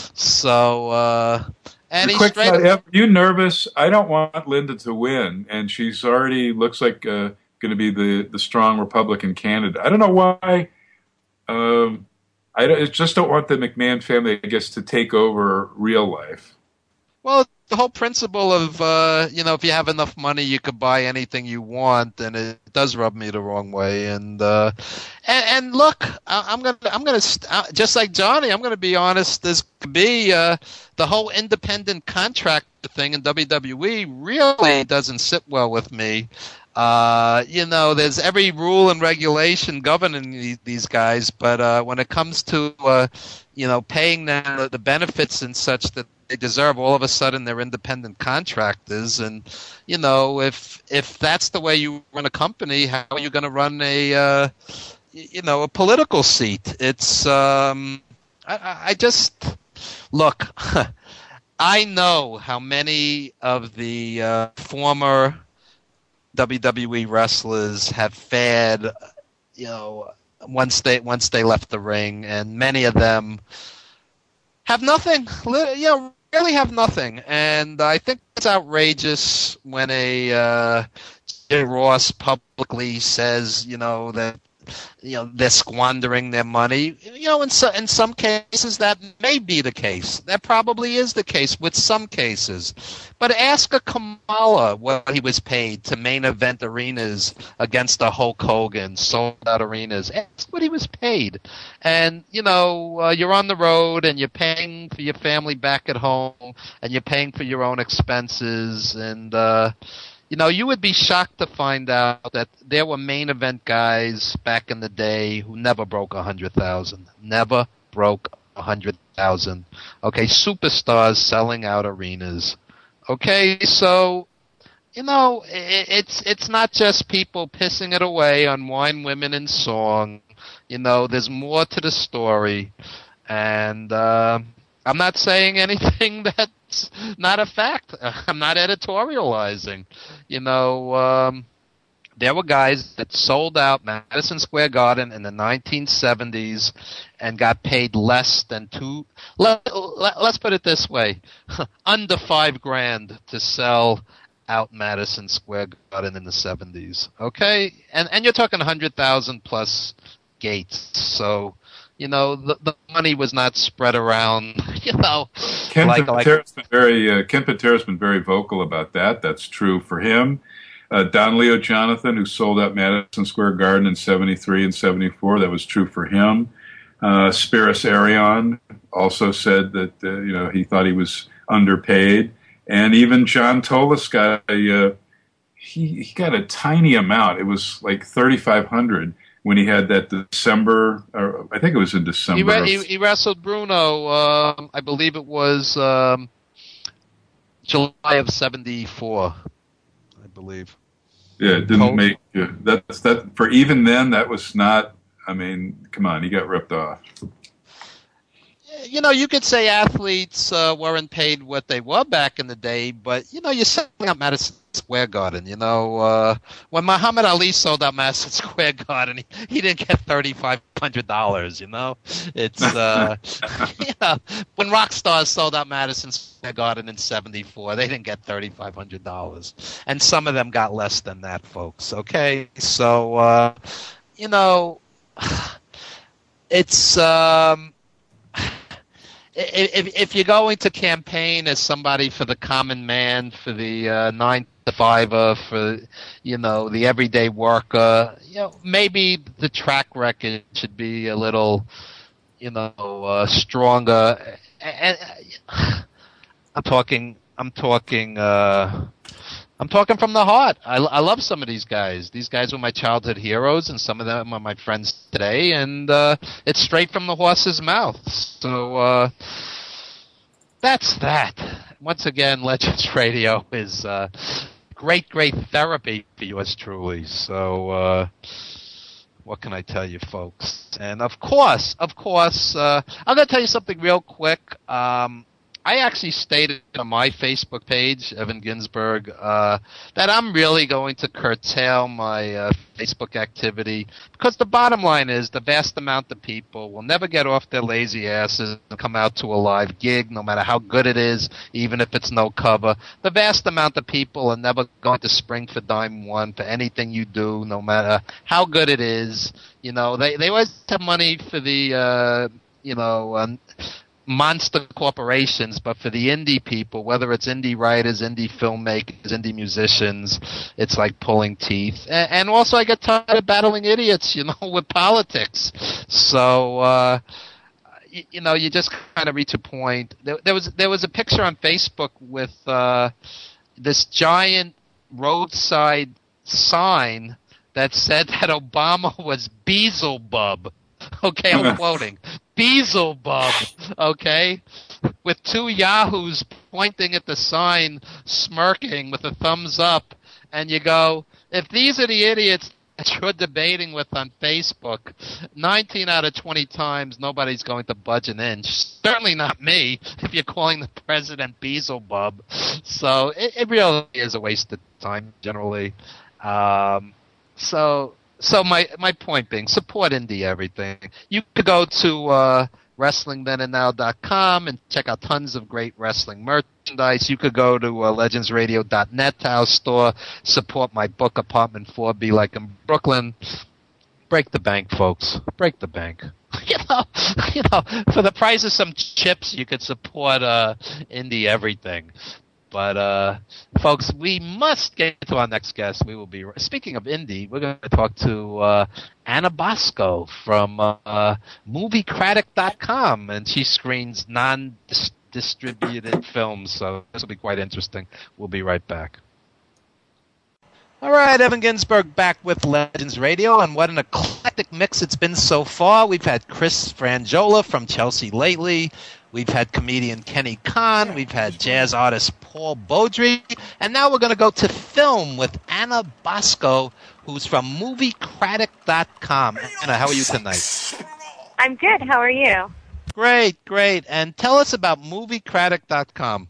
So, uh, and he's quick straight thought, Are you nervous? I don't want Linda to win, and she's already looks like uh, going to be the, the strong Republican candidate. I don't know why. Um, I, don't, I just don't want the McMahon family, I guess, to take over real life. Well, the whole principle of, uh, you know, if you have enough money, you could buy anything you want, and it does rub me the wrong way. And uh, and, and look, I, I'm gonna, I'm gonna, st- uh, just like Johnny, I'm gonna be honest as could be. Uh, the whole independent contractor thing in W W E really doesn't sit well with me. Uh, you know, there's every rule and regulation governing these, these guys, but uh, when it comes to, uh, you know, paying them the benefits and such that they deserve. All of a sudden, they're independent contractors, and you know, if if that's the way you run a company, how are you going to run a uh, you know a political seat? It's um, I, I just look. I know how many of the uh, former W W E wrestlers have fared, you know, once they once they left the ring, and many of them have nothing. You know, really have nothing. And I think it's outrageous when a uh, Jay Ross publicly says, you know, that you know they're squandering their money. You know, in so, in some cases that may be the case. That probably is the case with some cases. But ask a Kamala what he was paid to main event arenas against a Hulk Hogan, sold out arenas. Ask what he was paid. And you know, uh, you're on the road and you're paying for your family back at home, and you're paying for your own expenses, and uh, you know, you would be shocked to find out that there were main event guys back in the day who never broke a hundred thousand. Never broke a hundred thousand. Okay, superstars selling out arenas. Okay, so you know, it, it's it's not just people pissing it away on wine, women, and song. You know, there's more to the story, and uh, I'm not saying anything that. Not a fact. I'm not editorializing. You know, um, there were guys that sold out Madison Square Garden in the nineteen seventies and got paid less than two. Let, let, let's put it this way: under five grand to sell out Madison Square Garden in the seventies. Okay, and and you're talking a hundred thousand plus gates. So. You know, the, the money was not spread around, you know. Ken like, Pater's like, been very, uh, Ken Pater's been very vocal about that. That's true for him. Uh, Don Leo Jonathan, who sold out Madison Square Garden in seventy-three and seventy-four, that was true for him. Uh, Spiros Arion also said that, uh, you know, he thought he was underpaid. And even John Tolis got a, uh, he, he got a tiny amount. It was like thirty-five hundred dollars. When he had that December, or I think it was in December. He, re- he, he wrestled Bruno, um, I believe it was um, July of seventy-four, I believe. Yeah, it didn't Cold. make, yeah, that's, that, for even then, that was not, I mean, come on, he got ripped off. You know, you could say athletes uh, weren't paid what they were back in the day, but, you know, you're selling out Madison Square Garden. You know, uh, when Muhammad Ali sold out Madison Square Garden, he, he didn't get thirty-five hundred dollars, you know? It's, uh, you know, when rock stars sold out Madison Square Garden in seventy-four, they didn't get thirty-five hundred dollars. And some of them got less than that, folks, okay? So, uh, you know, it's... Um, If, if you're going to campaign as somebody for the common man, for the uh, nine to fiver, for you know the everyday worker, you know maybe the track record should be a little, you know, uh, stronger. And, and, I'm talking. I'm talking. Uh, I'm talking from the heart. I, I love some of these guys. These guys were my childhood heroes, and some of them are my friends today. And uh, it's straight from the horse's mouth. So uh, that's that. Once again, Legends Radio is uh, great, great therapy for yours truly. So uh, what can I tell you, folks? And of course, of course, uh, I'm going to tell you something real quick. Um, I actually stated on my Facebook page, Evan Ginsberg, uh, that I'm really going to curtail my uh, Facebook activity because the bottom line is the vast amount of people will never get off their lazy asses and come out to a live gig, no matter how good it is, even if it's no cover. The vast amount of people are never going to spring for dime one for anything you do, no matter how good it is. You know, they, they always have money for the, uh, you know, um, monster corporations, but for the indie people, whether it's indie writers, indie filmmakers, indie musicians, it's like pulling teeth. And, and also I get tired of battling idiots, you know, with politics. So, uh, you, you know, you just kind of reach a point. There, there was there was a picture on Facebook with uh, this giant roadside sign that said that Obama was Beelzebub. Okay, I'm quoting. Beelzebub, okay? with two yahoos pointing at the sign, smirking with a thumbs up, and you go, if these are the idiots that you're debating with on Facebook, nineteen out of twenty times nobody's going to budge an inch. Certainly not me, if you're calling the president Beelzebub. So it, it really is a waste of time, generally. Um, so so my, my point being, support indie everything. You could go to uh, wrestling then and now dot com and check out tons of great wrestling merchandise. You could go to uh, legends radio dot net to our store, support my book, Apartment four B Like in Brooklyn. Break the bank, folks. Break the bank. You know, you know, for the price of some chips, you could support uh, indie everything. But, uh, folks, we must get to our next guest. We will be, speaking of indie, we're going to talk to uh, Anna Bosco from uh, movie cratic dot com, and she screens non-distributed films, so this will be quite interesting. We'll be right back. All right, Evan Ginsberg back with Legends Radio, and what an eclectic mix it's been so far. We've had Chris Frangiola from Chelsea Lately. We've had comedian Kenny Kahn. We've had jazz artist Paul Beaudry. And now we're going to go to film with Anna Bosco, who's from movie cratic dot com. Anna, how are you tonight? I'm good. How are you? Great, great. And tell us about movie cratic dot com.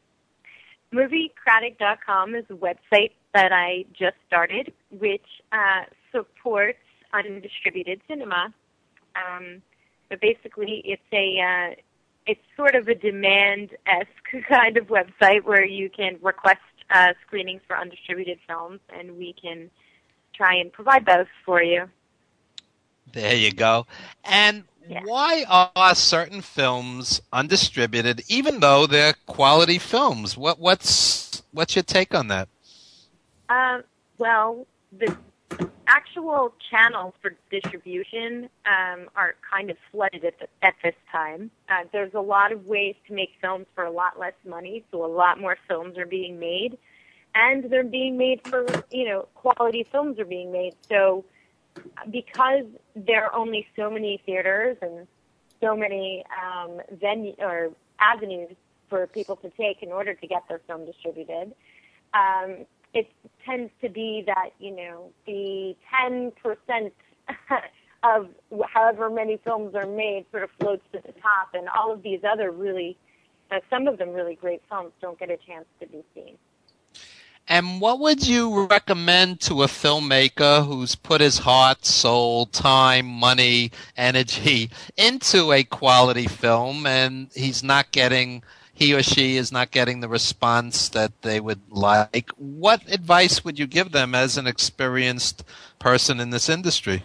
movie cratic dot com is a website that I just started, which uh, supports undistributed cinema. Um, but basically, it's a uh, it's sort of a demand-esque kind of website where you can request uh, screenings for undistributed films, and we can try and provide those for you. There you go. And yeah. Why are certain films undistributed, even though they're quality films? What what's what's your take on that? Um, well, the actual channels for distribution um, are kind of flooded at, the, at this time. Uh, there's a lot of ways to make films for a lot less money, so a lot more films are being made, and they're being made for, you know, quality films are being made. So because there are only so many theaters and so many um, venue or avenues for people to take in order to get their film distributed, um, it tends to be that, you know, the ten percent of however many films are made sort of floats to the top, and all of these other really, uh, some of them really great films don't get a chance to be seen. And what would you recommend to a filmmaker who's put his heart, soul, time, money, energy into a quality film, and he's not getting, he or she is not getting the response that they would like? What advice would you give them as an experienced person in this industry?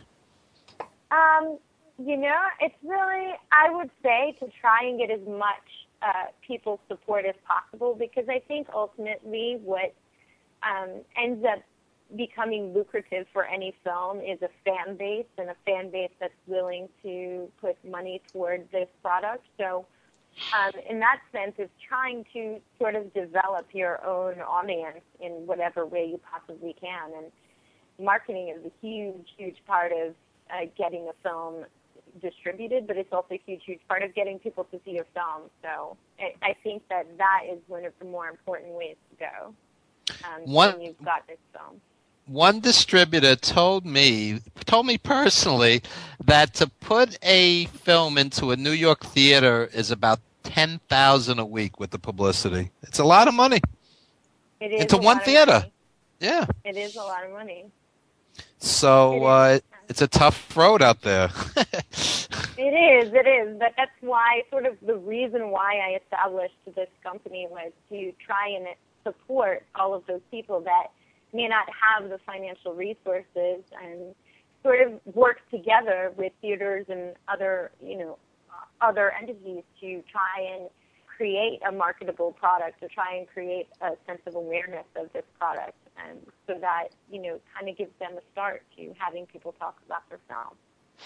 Um, you know, it's really, I would say to try and get as much uh, people support as possible, because I think ultimately what Um, ends up becoming lucrative for any film is a fan base, and a fan base that's willing to put money toward this product. So um, in that sense, it's trying to sort of develop your own audience in whatever way you possibly can. And marketing is a huge, huge part of uh, getting a film distributed, but it's also a huge, huge part of getting people to see your film. So I, I think that that is one of the more important ways to go. Um, one, when you've got this film. One distributor told me, told me personally, that to put a film into a New York theater is about ten thousand dollars a week with the publicity. It's a lot of money. It is into a one lot theater. Of money. Yeah. It is a lot of money. So it uh, it's a tough road out there. It is, it is. But that's why, sort of the reason why I established this company was to try and support all of those people that may not have the financial resources, and sort of work together with theaters and other, you know, other entities to try and create a marketable product, to try and create a sense of awareness of this product, and so that, you know, kind of gives them a start to having people talk about their film.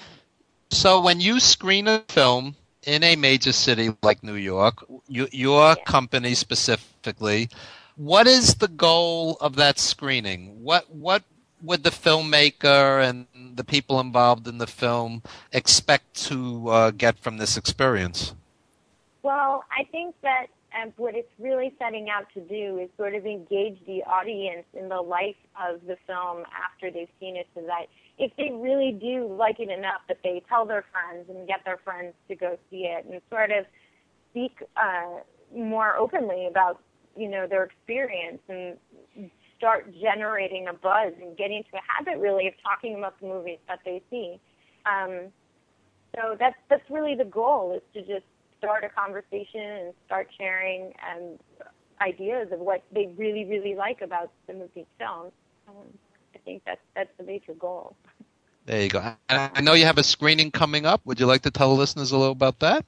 So when you screen a film in a major city like New York, you, your yeah. company specifically, what is the goal of that screening? What what would the filmmaker and the people involved in the film expect to uh, get from this experience? Well, I think that um, what it's really setting out to do is sort of engage the audience in the life of the film after they've seen it, so that if they really do like it enough that they tell their friends and get their friends to go see it and sort of speak uh, more openly about, you know, their experience and start generating a buzz and getting into a habit, really, of talking about the movies that they see. Um, so that's that's really the goal, is to just start a conversation and start sharing um, ideas of what they really, really like about the movie films. Um, I think that's that's the major goal. There you go. I I know you have a screening coming up. Would you like to tell the listeners a little about that?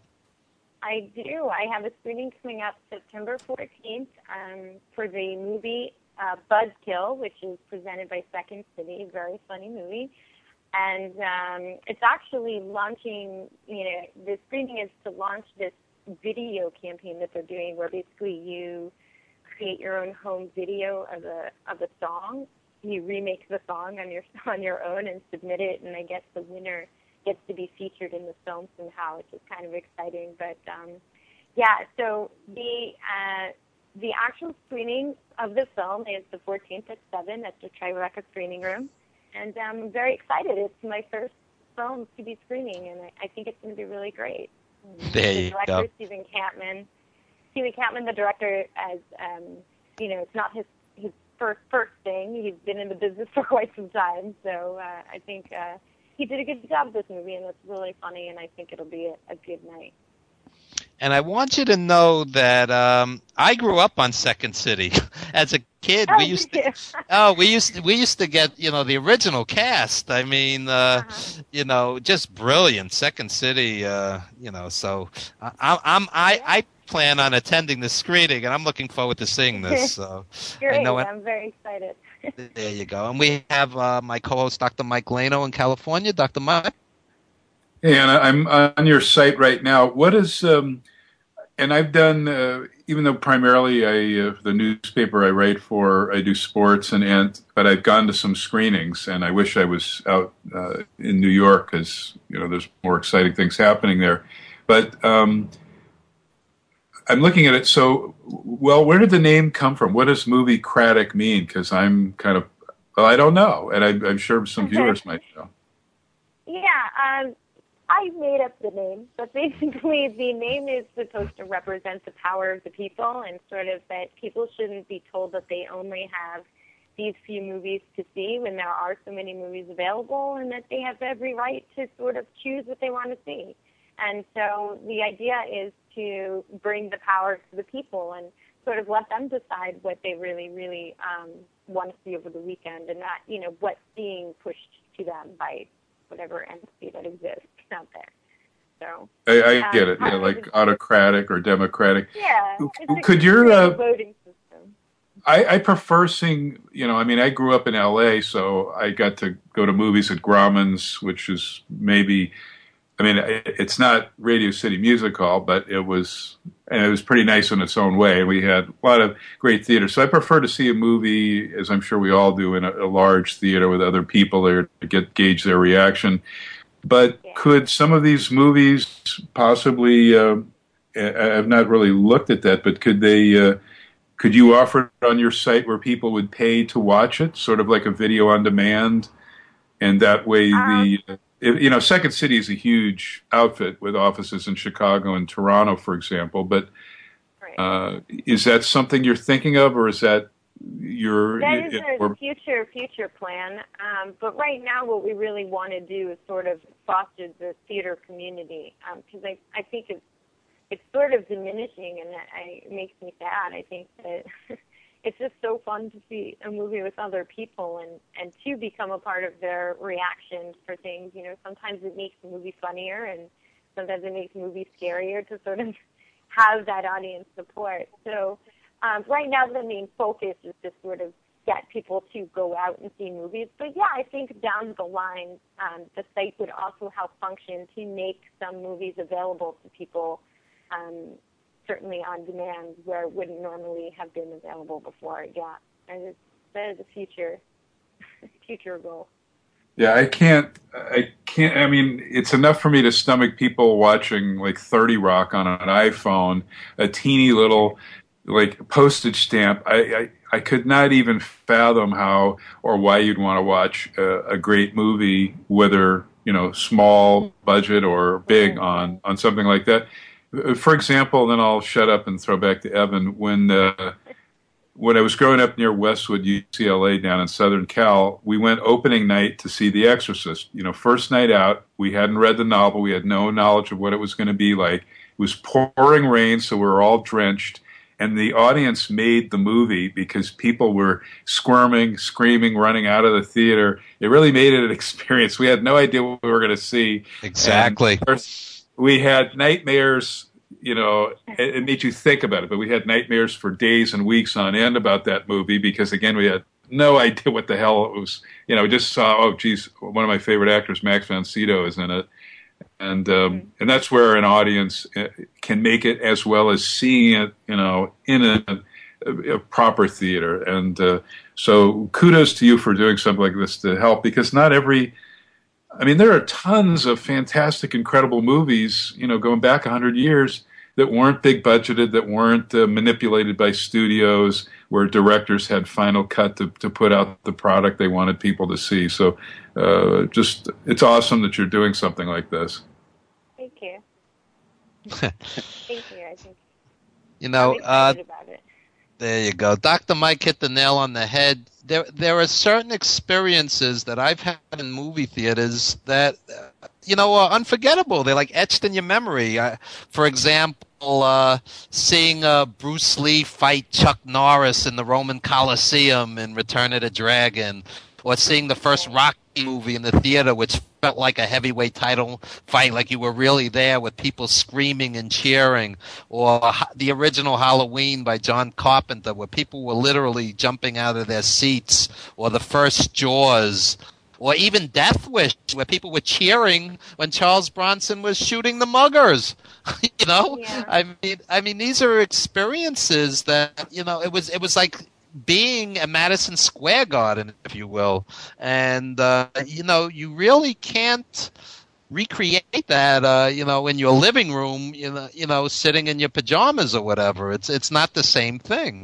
I do. I have a screening coming up September fourteenth um, for the movie uh, Buzzkill, which is presented by Second City, a very funny movie. And um, it's actually launching, you know, the screening is to launch this video campaign that they're doing, where basically you create your own home video of a of a song. You remake the song on your on your own and submit it, and I guess the winner gets to be featured in the film somehow, which is kind of exciting. But um, yeah, so the uh, the actual screening of the film is the fourteenth at seven at the Tribeca Screening Room. And um, I'm very excited. It's my first film to be screening, and I, I think it's going to be really great. There the you director, go. Stephen Campman. Stephen Campman, the director, as um, you know, it's not his his first first thing. He's been in the business for quite some time, so uh, I think uh, he did a good job with this movie, and it's really funny, and I think it'll be a, a good night. And I want you to know that um, I grew up on Second City. As a kid, Oh, we used did to. you? Oh, we used to, we used to get, you know, the original cast. I mean, uh, Uh-huh. you know, just brilliant. Second City, uh, you know. So I, I'm I I plan on attending the screening, and I'm looking forward to seeing this. So Great. I know it. I'm very excited. There you go. And we have uh, my co-host, Doctor Mike Lano in California. Doctor Mike. Hey, Anna, I'm on your site right now. What is, um, and I've done, uh, even though primarily I, uh, the newspaper I write for, I do sports and, and, but I've gone to some screenings, and I wish I was out uh, in New York, because, you know, there's more exciting things happening there. But um, I'm looking at it. So, well, where did the name come from? What does movie-cratic mean? Because I'm kind of, well, I don't know, and I, I'm sure some viewers might know. Yeah, um, I made up the name, but basically the name is supposed to represent the power of the people, and sort of that people shouldn't be told that they only have these few movies to see when there are so many movies available, and that they have every right to sort of choose what they want to see. And so the idea is to bring the power to the people and sort of let them decide what they really, really um, want to see over the weekend, and not, you know, what's being pushed to them by whatever entity that exists out there. So I, I um, get it, yeah, I like was, autocratic or democratic. yeah, it's a Could your uh, voting system. I, I prefer seeing, you know, I mean, I grew up in L A, so I got to go to movies at Grauman's, which is maybe, I mean, it, it's not Radio City Music Hall, but it was, and it was pretty nice in its own way. We had a lot of great theater. So I prefer to see a movie, as I'm sure we all do, in a, a large theater with other people there to get gauge their reaction. But Yeah. could some of these movies possibly, uh, I've not really looked at that, but could they, uh, could you offer it on your site where people would pay to watch it, sort of like a video on demand? And that way the, Um, if, you know, Second City is a huge outfit with offices in Chicago and Toronto, for example, but right. uh, is that something you're thinking of, or is that your... That is it, a or, future future plan. Um, but right now, what we really want to do is sort of foster the theater community, because I I think it's it's sort of diminishing, and I, it makes me sad. I think that it's just so fun to see a movie with other people and and to become a part of their reactions for things. You know, sometimes it makes the movie funnier, and sometimes it makes the movie scarier to sort of have that audience support. So. Um, right now, the main focus is to sort of get people to go out and see movies. But yeah, I think down the line, um, the site would also help function to make some movies available to people, um, certainly on demand, where it wouldn't normally have been available before. Yeah, and it's, that is a future, future goal. Yeah, I can't. I can't. I mean, it's enough for me to stomach people watching like thirty Rock on an iPhone, a teeny little like postage stamp. I I, I could not even fathom how or why you'd want to watch a, a great movie, whether you know small budget or big, on on something like that. For example, then I'll shut up and throw back to Evan. When uh, when I was growing up near Westwood, U C L A, down in Southern Cal, we went opening night to see The Exorcist. You know, first night out, we hadn't read the novel. We had no knowledge of what it was going to be like. It was pouring rain, so we were all drenched. And the audience made the movie because people were squirming, screaming, running out of the theater. It really made it an experience. We had no idea what we were going to see. Exactly. And we had nightmares. You know, it, it made you think about it, but we had nightmares for days and weeks on end about that movie because, again, we had no idea what the hell it was. You know, we just saw, oh, geez, one of my favorite actors, Max von Sydow, is in it. And um, and that's where an audience can make it as well as seeing it, you know, in a, a proper theater. And uh, so kudos to you for doing something like this to help, because not every, I mean, there are tons of fantastic, incredible movies, you know, going back one hundred years that weren't big budgeted, that weren't uh, manipulated by studios, where directors had final cut to, to put out the product they wanted people to see. So uh, just, it's awesome that you're doing something like this. Thank you. Thank you. I think you know, I'm excited uh, about it. There you go. Doctor Mike hit the nail on the head. There, there are certain experiences that I've had in movie theaters that, uh, you know, are unforgettable. They're like etched in your memory. Uh, for example, uh, seeing uh, Bruce Lee fight Chuck Norris in the Roman Coliseum in Return of the Dragon, or seeing the first Rocky movie in the theater, which felt like a heavyweight title fight, like you were really there with people screaming and cheering, or the original Halloween by John Carpenter, where people were literally jumping out of their seats, or the first Jaws, or even Death Wish, where people were cheering when Charles Bronson was shooting the muggers. you know, Yeah. I mean, I mean, these are experiences that, you know, it was, it was like being at Madison Square Garden, if you will. And, uh, you know, you really can't recreate that, uh, you know, in your living room, you know, you know, sitting in your pajamas or whatever. It's, it's not the same thing.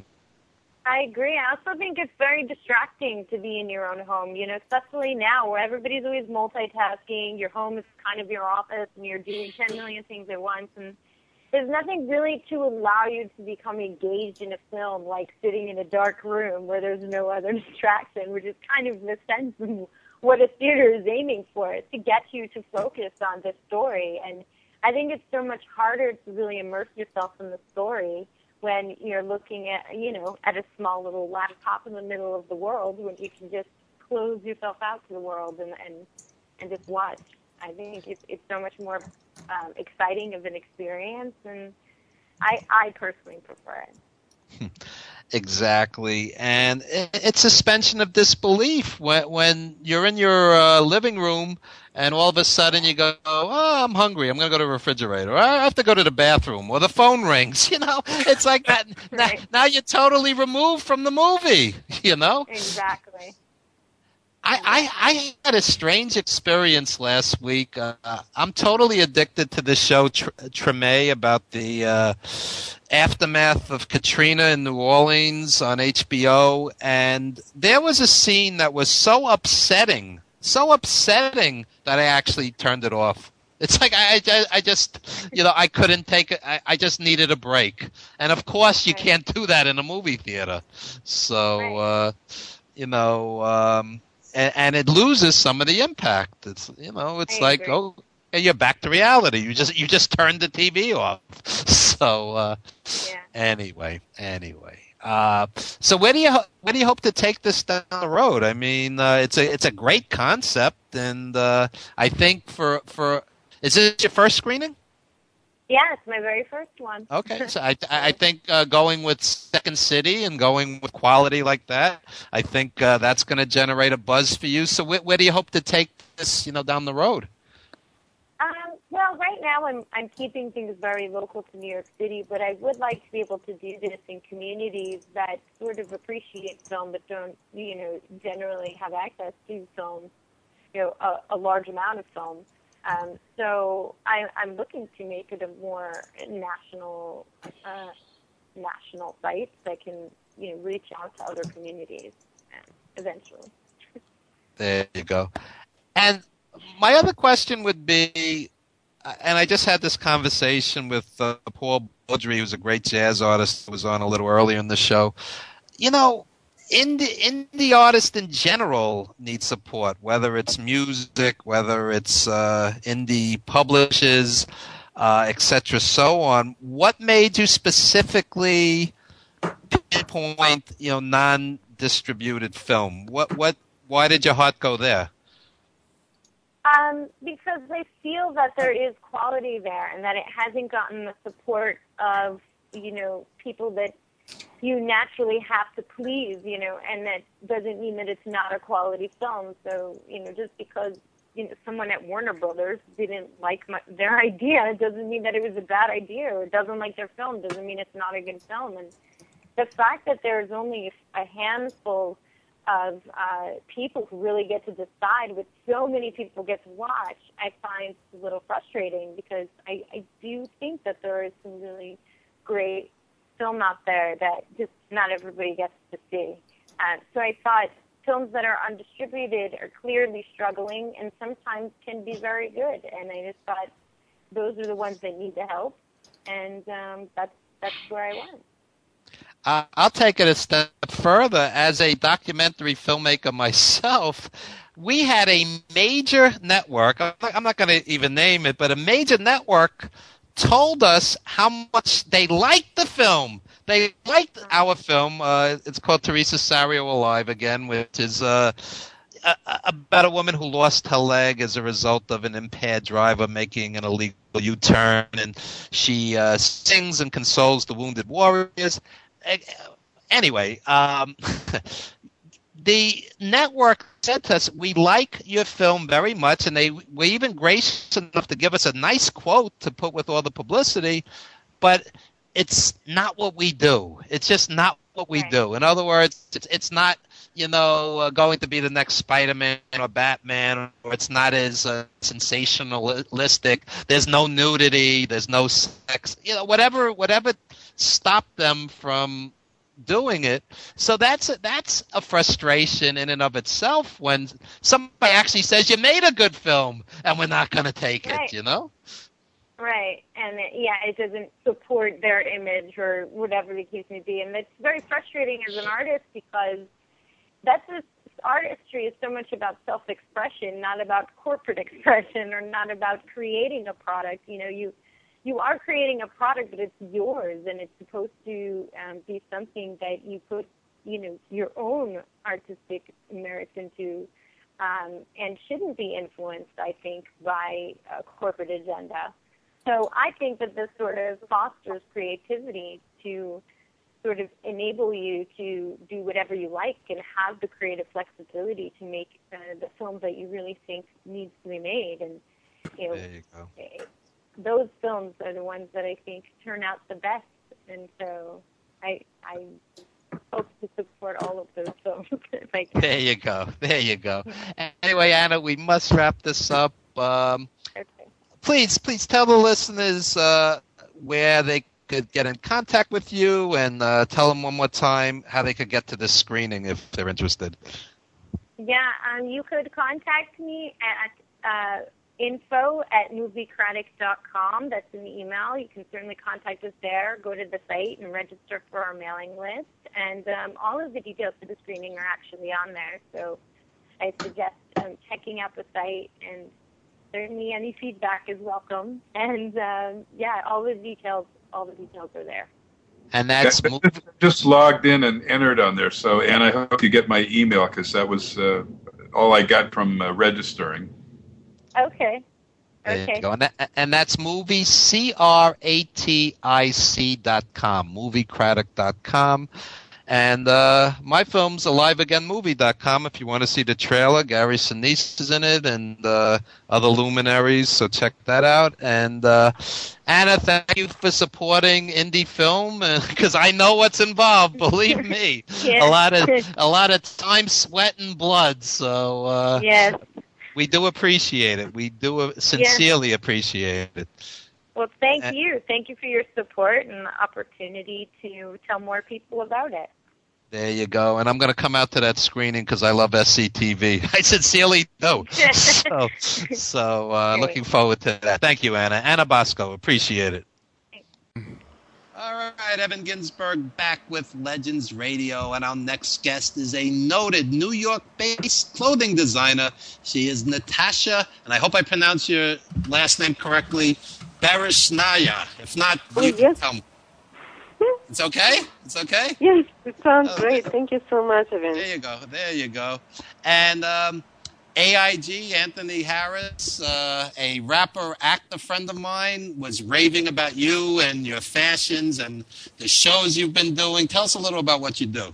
I agree. I also think it's very distracting to be in your own home, you know, especially now where everybody's always multitasking. Your home is kind of your office and you're doing ten million things at once. And there's nothing really to allow you to become engaged in a film like sitting in a dark room where there's no other distraction, which is kind of the sense of what a theater is aiming for, is to get you to focus on the story. And I think it's so much harder to really immerse yourself in the story when you're looking at, you know, at a small little laptop in the middle of the world, when you can just close yourself out to the world and and, and just watch. I think it's it's so much more um, exciting of an experience, and I I personally prefer it. Exactly, and it's suspension of disbelief when when you're in your uh, living room and all of a sudden you go, oh, I'm hungry, I'm going to go to the refrigerator, or I have to go to the bathroom, or the phone rings. You know, it's like that. Right. now, now you're totally removed from the movie. You know, Exactly. I, I, I had a strange experience last week. Uh, I'm totally addicted to the show Tr- Treme about the uh, aftermath of Katrina in New Orleans on H B O. And there was a scene that was so upsetting, so upsetting that I actually turned it off. It's like I, I, I just, you know, I couldn't take it. I, I just needed a break. And of course, you Right. can't do that in a movie theater. So, Right. uh, you know, um, and, and it loses some of the impact. It's, you know, it's I like, agree. oh, you're back to reality. You just, you just turned the T V off. So, uh, Yeah. anyway, anyway. Uh, so where do you, ho- where do you hope to take this down the road? I mean, uh, it's a, it's a great concept. And, uh, I think for, for, is this your first screening? Yeah, it's my very first one. Okay, so I I think uh, going with Second City and going with quality like that, I think uh, that's going to generate a buzz for you. So where, where do you hope to take this, you know, down the road? Um, well, right now I'm I'm keeping things very local to New York City, but I would like to be able to do this in communities that sort of appreciate film but don't, you know, generally have access to film. you know, a, a large amount of film. Um, so I, I'm looking to make it a more national, uh, national site that can, you know, reach out to other communities uh, eventually. There you go. And my other question would be, and I just had this conversation with uh, Paul Baudry, who's a great jazz artist, who was on a little earlier in the show. You know, indie, indie artists in general need support, whether it's music, whether it's uh, indie publishers, uh, et cetera, so on. What made you specifically pinpoint, you know, non-distributed film? What, what, why did your heart go there? Um, because I feel that there is quality there, and that it hasn't gotten the support of, you know, people that you naturally have to please, you know, and that doesn't mean that it's not a quality film. So, you know, just because, you know, someone at Warner Brothers didn't like my, their idea, it doesn't mean that it was a bad idea, or doesn't like their film, doesn't mean it's not a good film. And the fact that there's only a handful of uh, people who really get to decide, with so many people get to watch, I find a little frustrating, because I, I do think that there is some really great film out there that just not everybody gets to see. Uh, so I thought films that are undistributed are clearly struggling and sometimes can be very good. And I just thought those are the ones that need the help. And um, that's, that's where I went. Uh, I'll take it a step further. As a documentary filmmaker myself, we had a major network, I'm not, I'm not going to even name it, but a major network told us how much they liked the film. They liked our film. Uh, it's called Teresa Sario Alive Again, which is uh, a, about a woman who lost her leg as a result of an impaired driver making an illegal U-turn, and she uh, sings and consoles the wounded warriors. Anyway, um, the network said to us, we like your film very much, and they were even gracious enough to give us a nice quote to put with all the publicity, but it's not what we do. It's just not what we right. do. In other words, it's, it's not, you know, uh, going to be the next Spider-Man or Batman, or it's not as uh, sensationalistic. There's no nudity. There's no sex. You know, whatever, whatever stopped them from doing it. So that's a, that's a frustration in and of itself when somebody actually says you made a good film and we're not going to take right. it, you know? Right. And it, yeah, it doesn't support their image or whatever the case may be. And it's very frustrating as an artist, because that's just, artistry is so much about self-expression, not about corporate expression, or not about creating a product. You know, you you are creating a product, but it's yours, and it's supposed to um, be something that you put, you know, your own artistic merits into, um, and shouldn't be influenced, I think, by a corporate agenda. So I think that this sort of fosters creativity to sort of enable you to do whatever you like and have the creative flexibility to make uh, the film that you really think needs to be made. And, you know, There you go. those films are the ones that I think turn out the best. And so I I hope to support all of those films if I can. There you go. There you go. Anyway, Anna, we must wrap this up. Um, Okay. please, please tell the listeners uh, where they could get in contact with you, and uh, tell them one more time how they could get to this screening if they're interested. Yeah, um, you could contact me at uh, info at moviecritic dot com. That's in the email. You can certainly contact us there. Go to the site and register for our mailing list. And um, all of the details for the screening are actually on there. So I suggest um, checking out the site, and certainly any feedback is welcome. And um, yeah, all the details, all the details are there. And that's I just logged in and entered on there. So, and I hope you get my email, because that was uh, all I got from uh, registering. Okay. There Okay. you go. And, that, and that's movie, C R A T I C dot com, movie critic dot com. And uh, my film's alive again movie dot com if you want to see the trailer. Gary Sinise is in it, and uh, other luminaries, so check that out. And uh, Anna, thank you for supporting indie film, because I know what's involved. Believe me, Yes. a lot of a lot of time, sweat, and blood. So uh, Yes. we do appreciate it. We do uh, sincerely yes. appreciate it. Well, thank and, you. Thank you for your support and the opportunity to tell more people about it. There you go. And I'm going to come out to that screening because I love S C T V. I sincerely do. so so uh, looking forward to that. Thank you, Anna. Anna Bosco. Appreciate it. All right, Evan Ginsberg back with Legends Radio, and our next guest is a noted New York-based clothing designer. She is Natasha, and I hope I pronounce your last name correctly, Barishnaya. If not, oh, you yes. can tell me. It's okay? It's okay? Yes, it sounds oh, great. Thank you so much, Evan. There you go. There you go. And um, A I G, Anthony Harris, uh, a rapper, actor friend of mine, was raving about you and your fashions and the shows you've been doing. Tell us a little about what you do.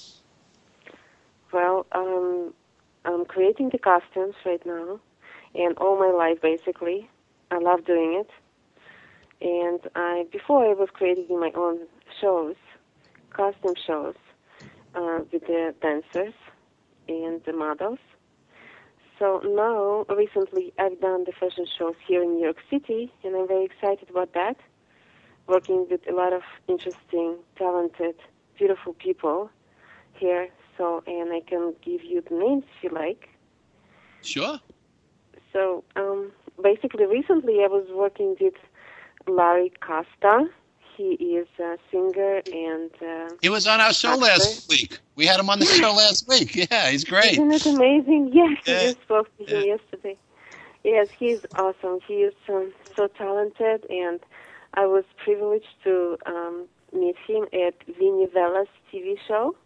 Well, um, I'm creating the costumes right now, and all my life, basically. I love doing it. And I, before I was creating my own shows, costume shows, uh, with the dancers and the models. So now, recently, I've done the fashion shows here in New York City, and I'm very excited about that, working with a lot of interesting, talented, beautiful people here. So, and I can give you the names if you like. Sure. So, um, basically, recently I was working with Larry Costa. He is a singer and uh, he was on our show actor. last week. We had him on the show last week. Yeah, he's great. Isn't it amazing? Yes, yeah. I just spoke to him yeah. yesterday. Yes, he's awesome. He is um, so talented, and I was privileged to um, meet him at Vinnie Vella's T V show.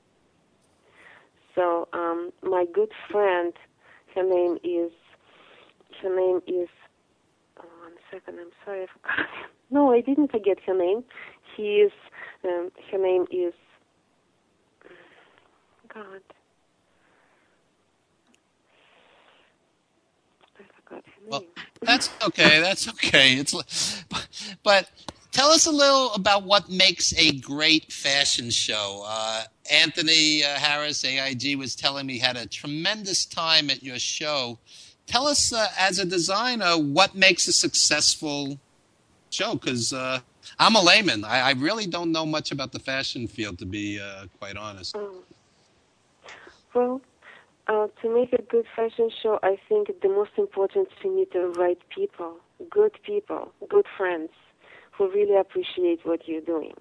So um, my good friend, her name is, her name is, oh, one second, I'm sorry, I forgot. No, I didn't forget her name. He is, um, her name is, God. I forgot her name. Well, that's okay, that's okay. It's, but tell us a little about what makes a great fashion show. Uh, Anthony uh, Harris, A I G, was telling me he had a tremendous time at your show. Tell us, uh, as a designer, what makes a successful show, because uh, I'm a layman. I, I really don't know much about the fashion field, to be uh, quite honest. Um, well, uh, to make a good fashion show, I think the most important is to meet the right people, good people, good friends, who really appreciate what you're doing.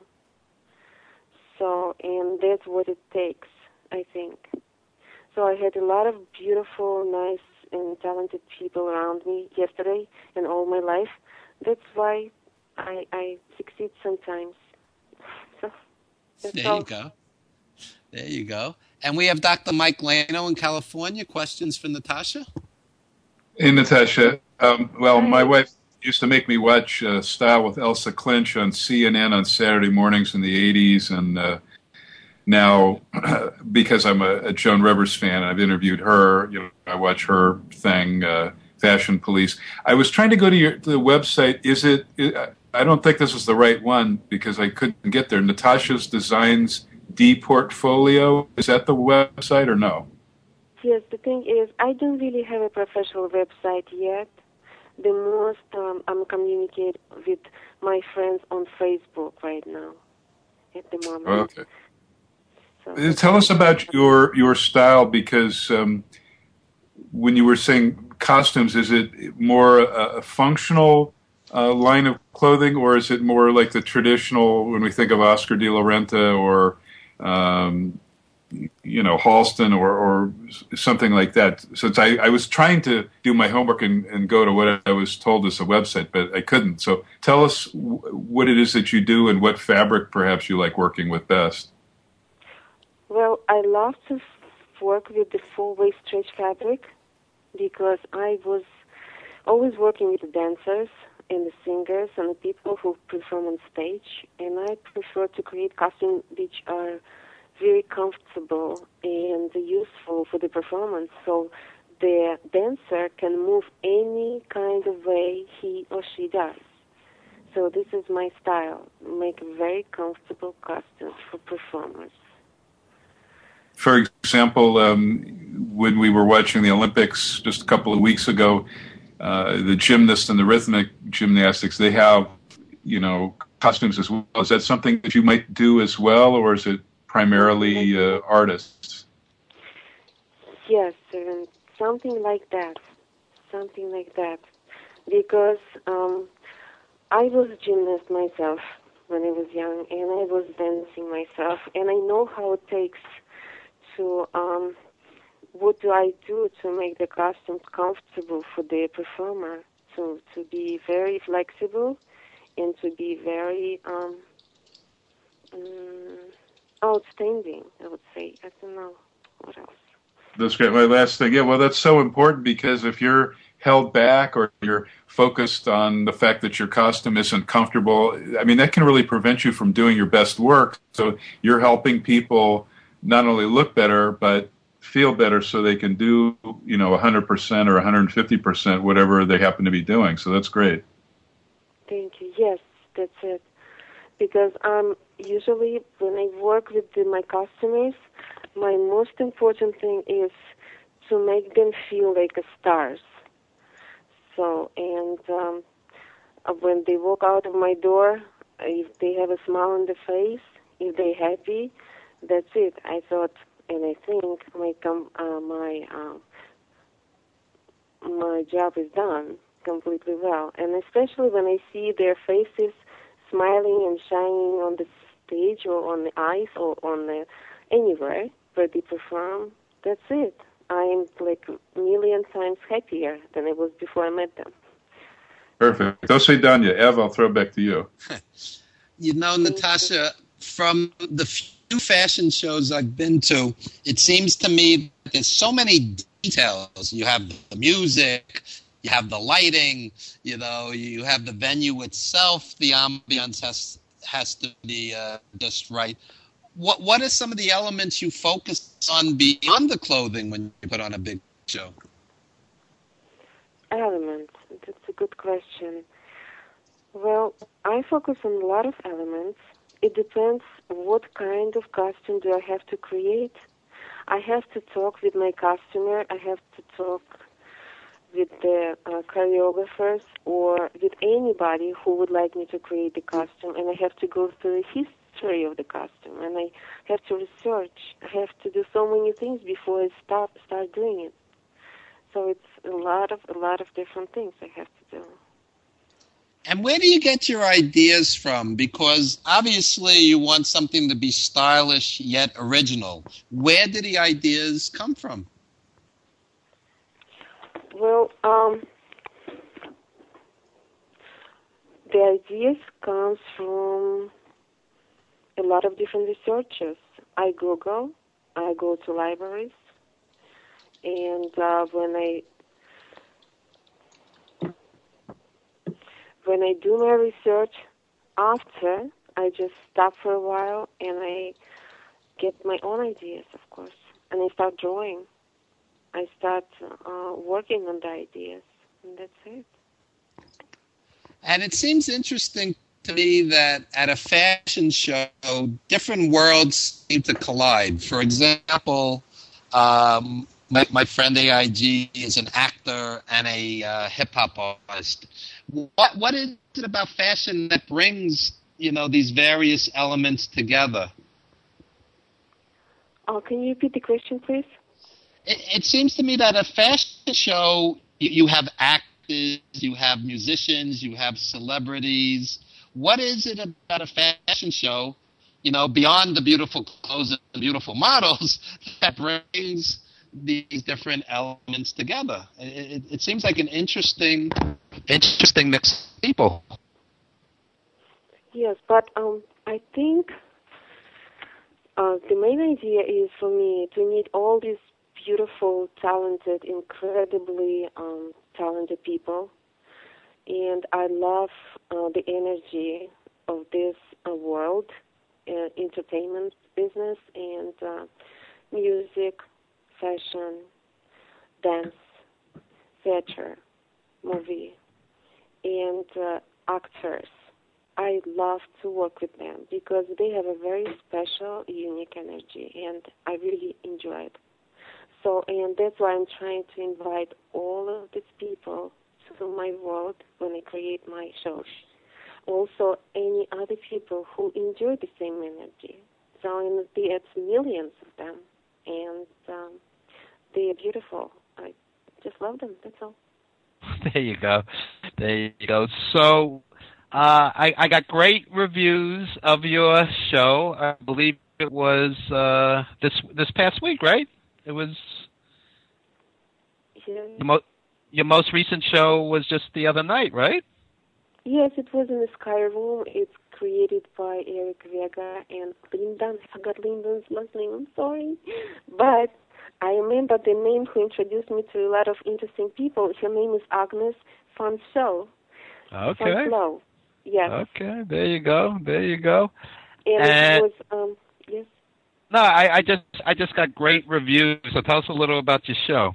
So, and that's what it takes, I think. So I had a lot of beautiful, nice, and talented people around me yesterday and all my life. That's why I, I succeed sometimes. So there all. you go. There you go. And we have Doctor Mike Lano in California. Questions for Natasha? Hey, Natasha. Um, well, Hi. My wife used to make me watch uh, Style with Elsa Clinch on C N N on Saturday mornings in the eighties, and uh, now, because I'm a, a Joan Rivers fan, I've interviewed her. You know, I watch her thing, uh, Fashion Police. I was trying to go to your to the website. Is it? I don't think this is the right one because I couldn't get there. Natasha's Designs D Portfolio. Is that the website or no? Yes. The thing is, I don't really have a professional website yet. The most um, I'm communicating with my friends on Facebook right now. At the moment. Okay. So tell us about your your style, because um, when you were saying costumes, is it more a, a functional uh, line of clothing, or is it more like the traditional when we think of Oscar de la Renta or um, you know Halston or, or something like that? Since I, I was trying to do my homework and, and go to what I was told is a website, but I couldn't. So tell us w- what it is that you do and what fabric perhaps you like working with best. Well, I love to work with the full-waist stretch fabric because I was always working with the dancers and the singers and the people who perform on stage, and I prefer to create costumes which are very comfortable and useful for the performance, so the dancer can move any kind of way he or she does. So this is my style, make very comfortable costumes for performers. For example, um, when we were watching the Olympics just a couple of weeks ago, uh, the gymnasts and the rhythmic gymnastics, they have, you know, costumes as well. Is that something that you might do as well, or is it primarily uh, artists? Yes, um, something like that. Something like that. Because um, I was a gymnast myself when I was young, and I was dancing myself, and I know how it takes to, um, what do I do to make the costumes comfortable for the performer, to, to be very flexible and to be very um, um, outstanding, I would say. I don't know what else. That's great. My last thing. Yeah, well, that's so important because if you're held back or you're focused on the fact that your costume isn't comfortable, I mean, that can really prevent you from doing your best work. So you're helping people not only look better, but feel better so they can do, you know, one hundred percent or one hundred fifty percent, whatever they happen to be doing. So that's great. Thank you. Yes, that's it. Because um, usually when I work with the, my customers, my most important thing is to make them feel like a stars. So, and um, when they walk out of my door, if they have a smile on their face, if they're happy, that's it. I thought, and I think my com- uh, my um, my job is done completely well. And especially when I see their faces smiling and shining on the stage or on the ice or on the anywhere where they perform, that's it. I'm like a million times happier than I was before I met them. Perfect. Don't say Danya. Ev, I'll throw it back to you. You know, Natasha, from the few fashion shows I've been to, it seems to me that there's so many details. You have the music, you have the lighting, you know, you have the venue itself, the ambiance has has to be uh, just right. What what are some of the elements you focus on beyond the clothing when you put on a big show? Elements. That's a good question. Well, I focus on a lot of elements. It depends what kind of costume do I have to create. I have to talk with my customer. I have to talk with the uh, choreographers or with anybody who would like me to create the costume, and I have to go through the history of the costume, and I have to research. I have to do so many things before I start start doing it. So it's a lot of a lot of different things I have to do. And where do you get your ideas from? Because obviously you want something to be stylish yet original. Where do the ideas come from? Well, um, the ideas comes from a lot of different researchers. I Google, I go to libraries, and uh, when I when I do my research, after I just stop for a while and I get my own ideas, of course, and I start drawing. I start uh, working on the ideas, and that's it. And it seems interesting to me that at a fashion show, different worlds seem to collide. For example, um, my, my friend A I G is an actor and a uh, hip-hop artist. What What is it about fashion that brings, you know, these various elements together? Oh, can you repeat the question, please? It, it seems to me that a fashion show, you, you have actors, you have musicians, you have celebrities. What is it about a fashion show, you know, beyond the beautiful clothes and the beautiful models, that brings these different elements together? It, it, it seems like an interesting, interesting mix of people. Yes, but um, I think uh, the main idea is for me to meet all these beautiful, talented, incredibly um, talented people. And I love uh, the energy of this uh, world, uh, entertainment business, and uh, music, fashion, dance, theater, movie, and uh, actors. I love to work with them because they have a very special, unique energy, and I really enjoy it. So, and that's why I'm trying to invite all of these people to my world when I create my shows. Also, any other people who enjoy the same energy. So, and there's millions of them, and um, they are beautiful. I just love them. That's all. There you go. There you go. So, uh, I, I got great reviews of your show. I believe it was uh, this this past week, right? It was. Yeah. The mo- your most recent show was just the other night, right? Yes, it was in the Sky Room. It's created by Eric Vega and Linda. I forgot Linda's last name. I'm sorry, but I remember the name who introduced me to a lot of interesting people. Her name is Agnes Fanslow. Okay. Fanslow. Yes. Okay. There you go. There you go. And, And it was um yes. no, I, I just I just got great reviews. So tell us a little about your show.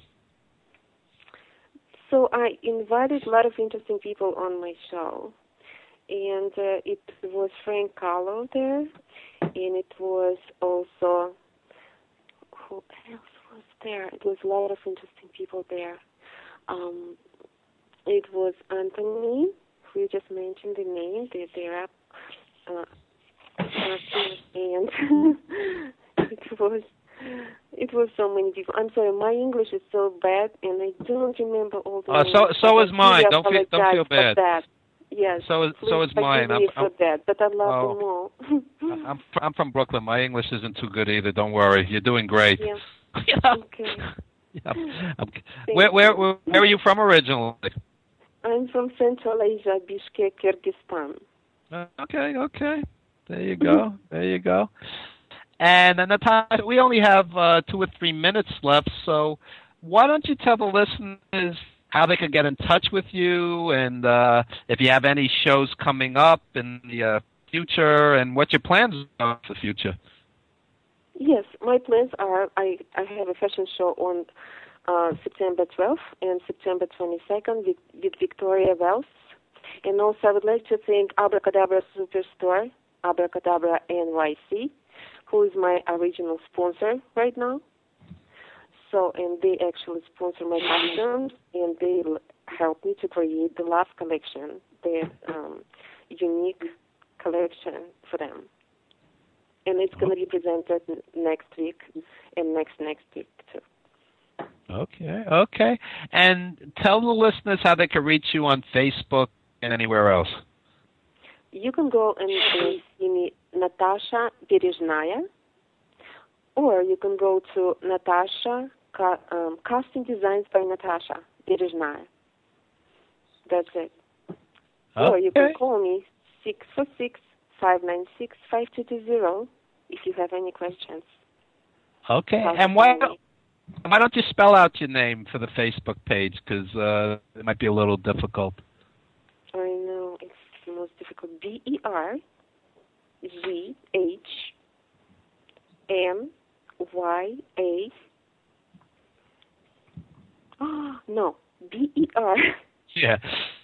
So I invited a lot of interesting people on my show, and uh, it was Frank Kahlo there, and it was also, who else was there? It was a lot of interesting people there. Um, it was Anthony, who you just mentioned the name, the, the rap uh, artist, and it was It was so many people. I'm sorry, my English is so bad, and I don't remember all the Uh, names. so so is I mine. really Don't feel don't feel apologize bad. for that. Yes. So is please so is mine. forgive me I'm, for that, but I love oh. them all. I'm I'm from Brooklyn. My English isn't too good either. Don't worry. You're doing great. Yeah. You know? Okay. Yeah. I'm, Thank where, where you. where are you from originally? I'm from Central Asia, Bishkek, Kyrgyzstan. Uh, Okay, okay. There you go. There you go. And uh, Natasha, we only have uh, two or three minutes left, so why don't you tell the listeners how they can get in touch with you, and uh, if you have any shows coming up in the uh, future, and what your plans are for the future. Yes, my plans are I, I have a fashion show on uh, September twelfth and September twenty-second with, with Victoria Wells. And also I would like to thank Abracadabra Superstore, Abracadabra N Y C, who is my original sponsor right now. So, and they actually sponsor my costumes, and they l- help me to create the last collection, the um, unique collection for them. And it's going to be presented n- next week and next next week too. Okay, okay. And tell the listeners how they can reach you on Facebook and anywhere else. You can go and uh, see me, Natasha Berezhnaya, or you can go to Natasha Ca- um, Costume Designs by Natasha Berezhnaya. That's it. Okay. Or you can call me six four six, five nine six, five two two zero if you have any questions. Okay. How to And why find don't, me. why don't you spell out your name for the Facebook page? Because uh, it might be a little difficult. I know it's the most difficult. B E R Z H M Y A. Oh, no. B E R Yeah.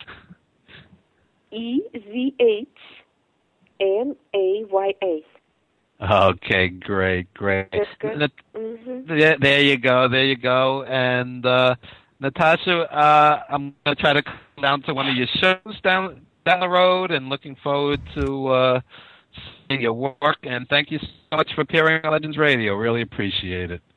E Z H M A Y A. Okay, great, great. That's good. Nat- Mm-hmm. yeah, there you go, there you go. And uh, Natasha, uh, I'm going to try to come down to one of your shows down down the road, and looking forward to uh, seeing your work. And thank you so much for appearing on Legends Radio. Really appreciate it.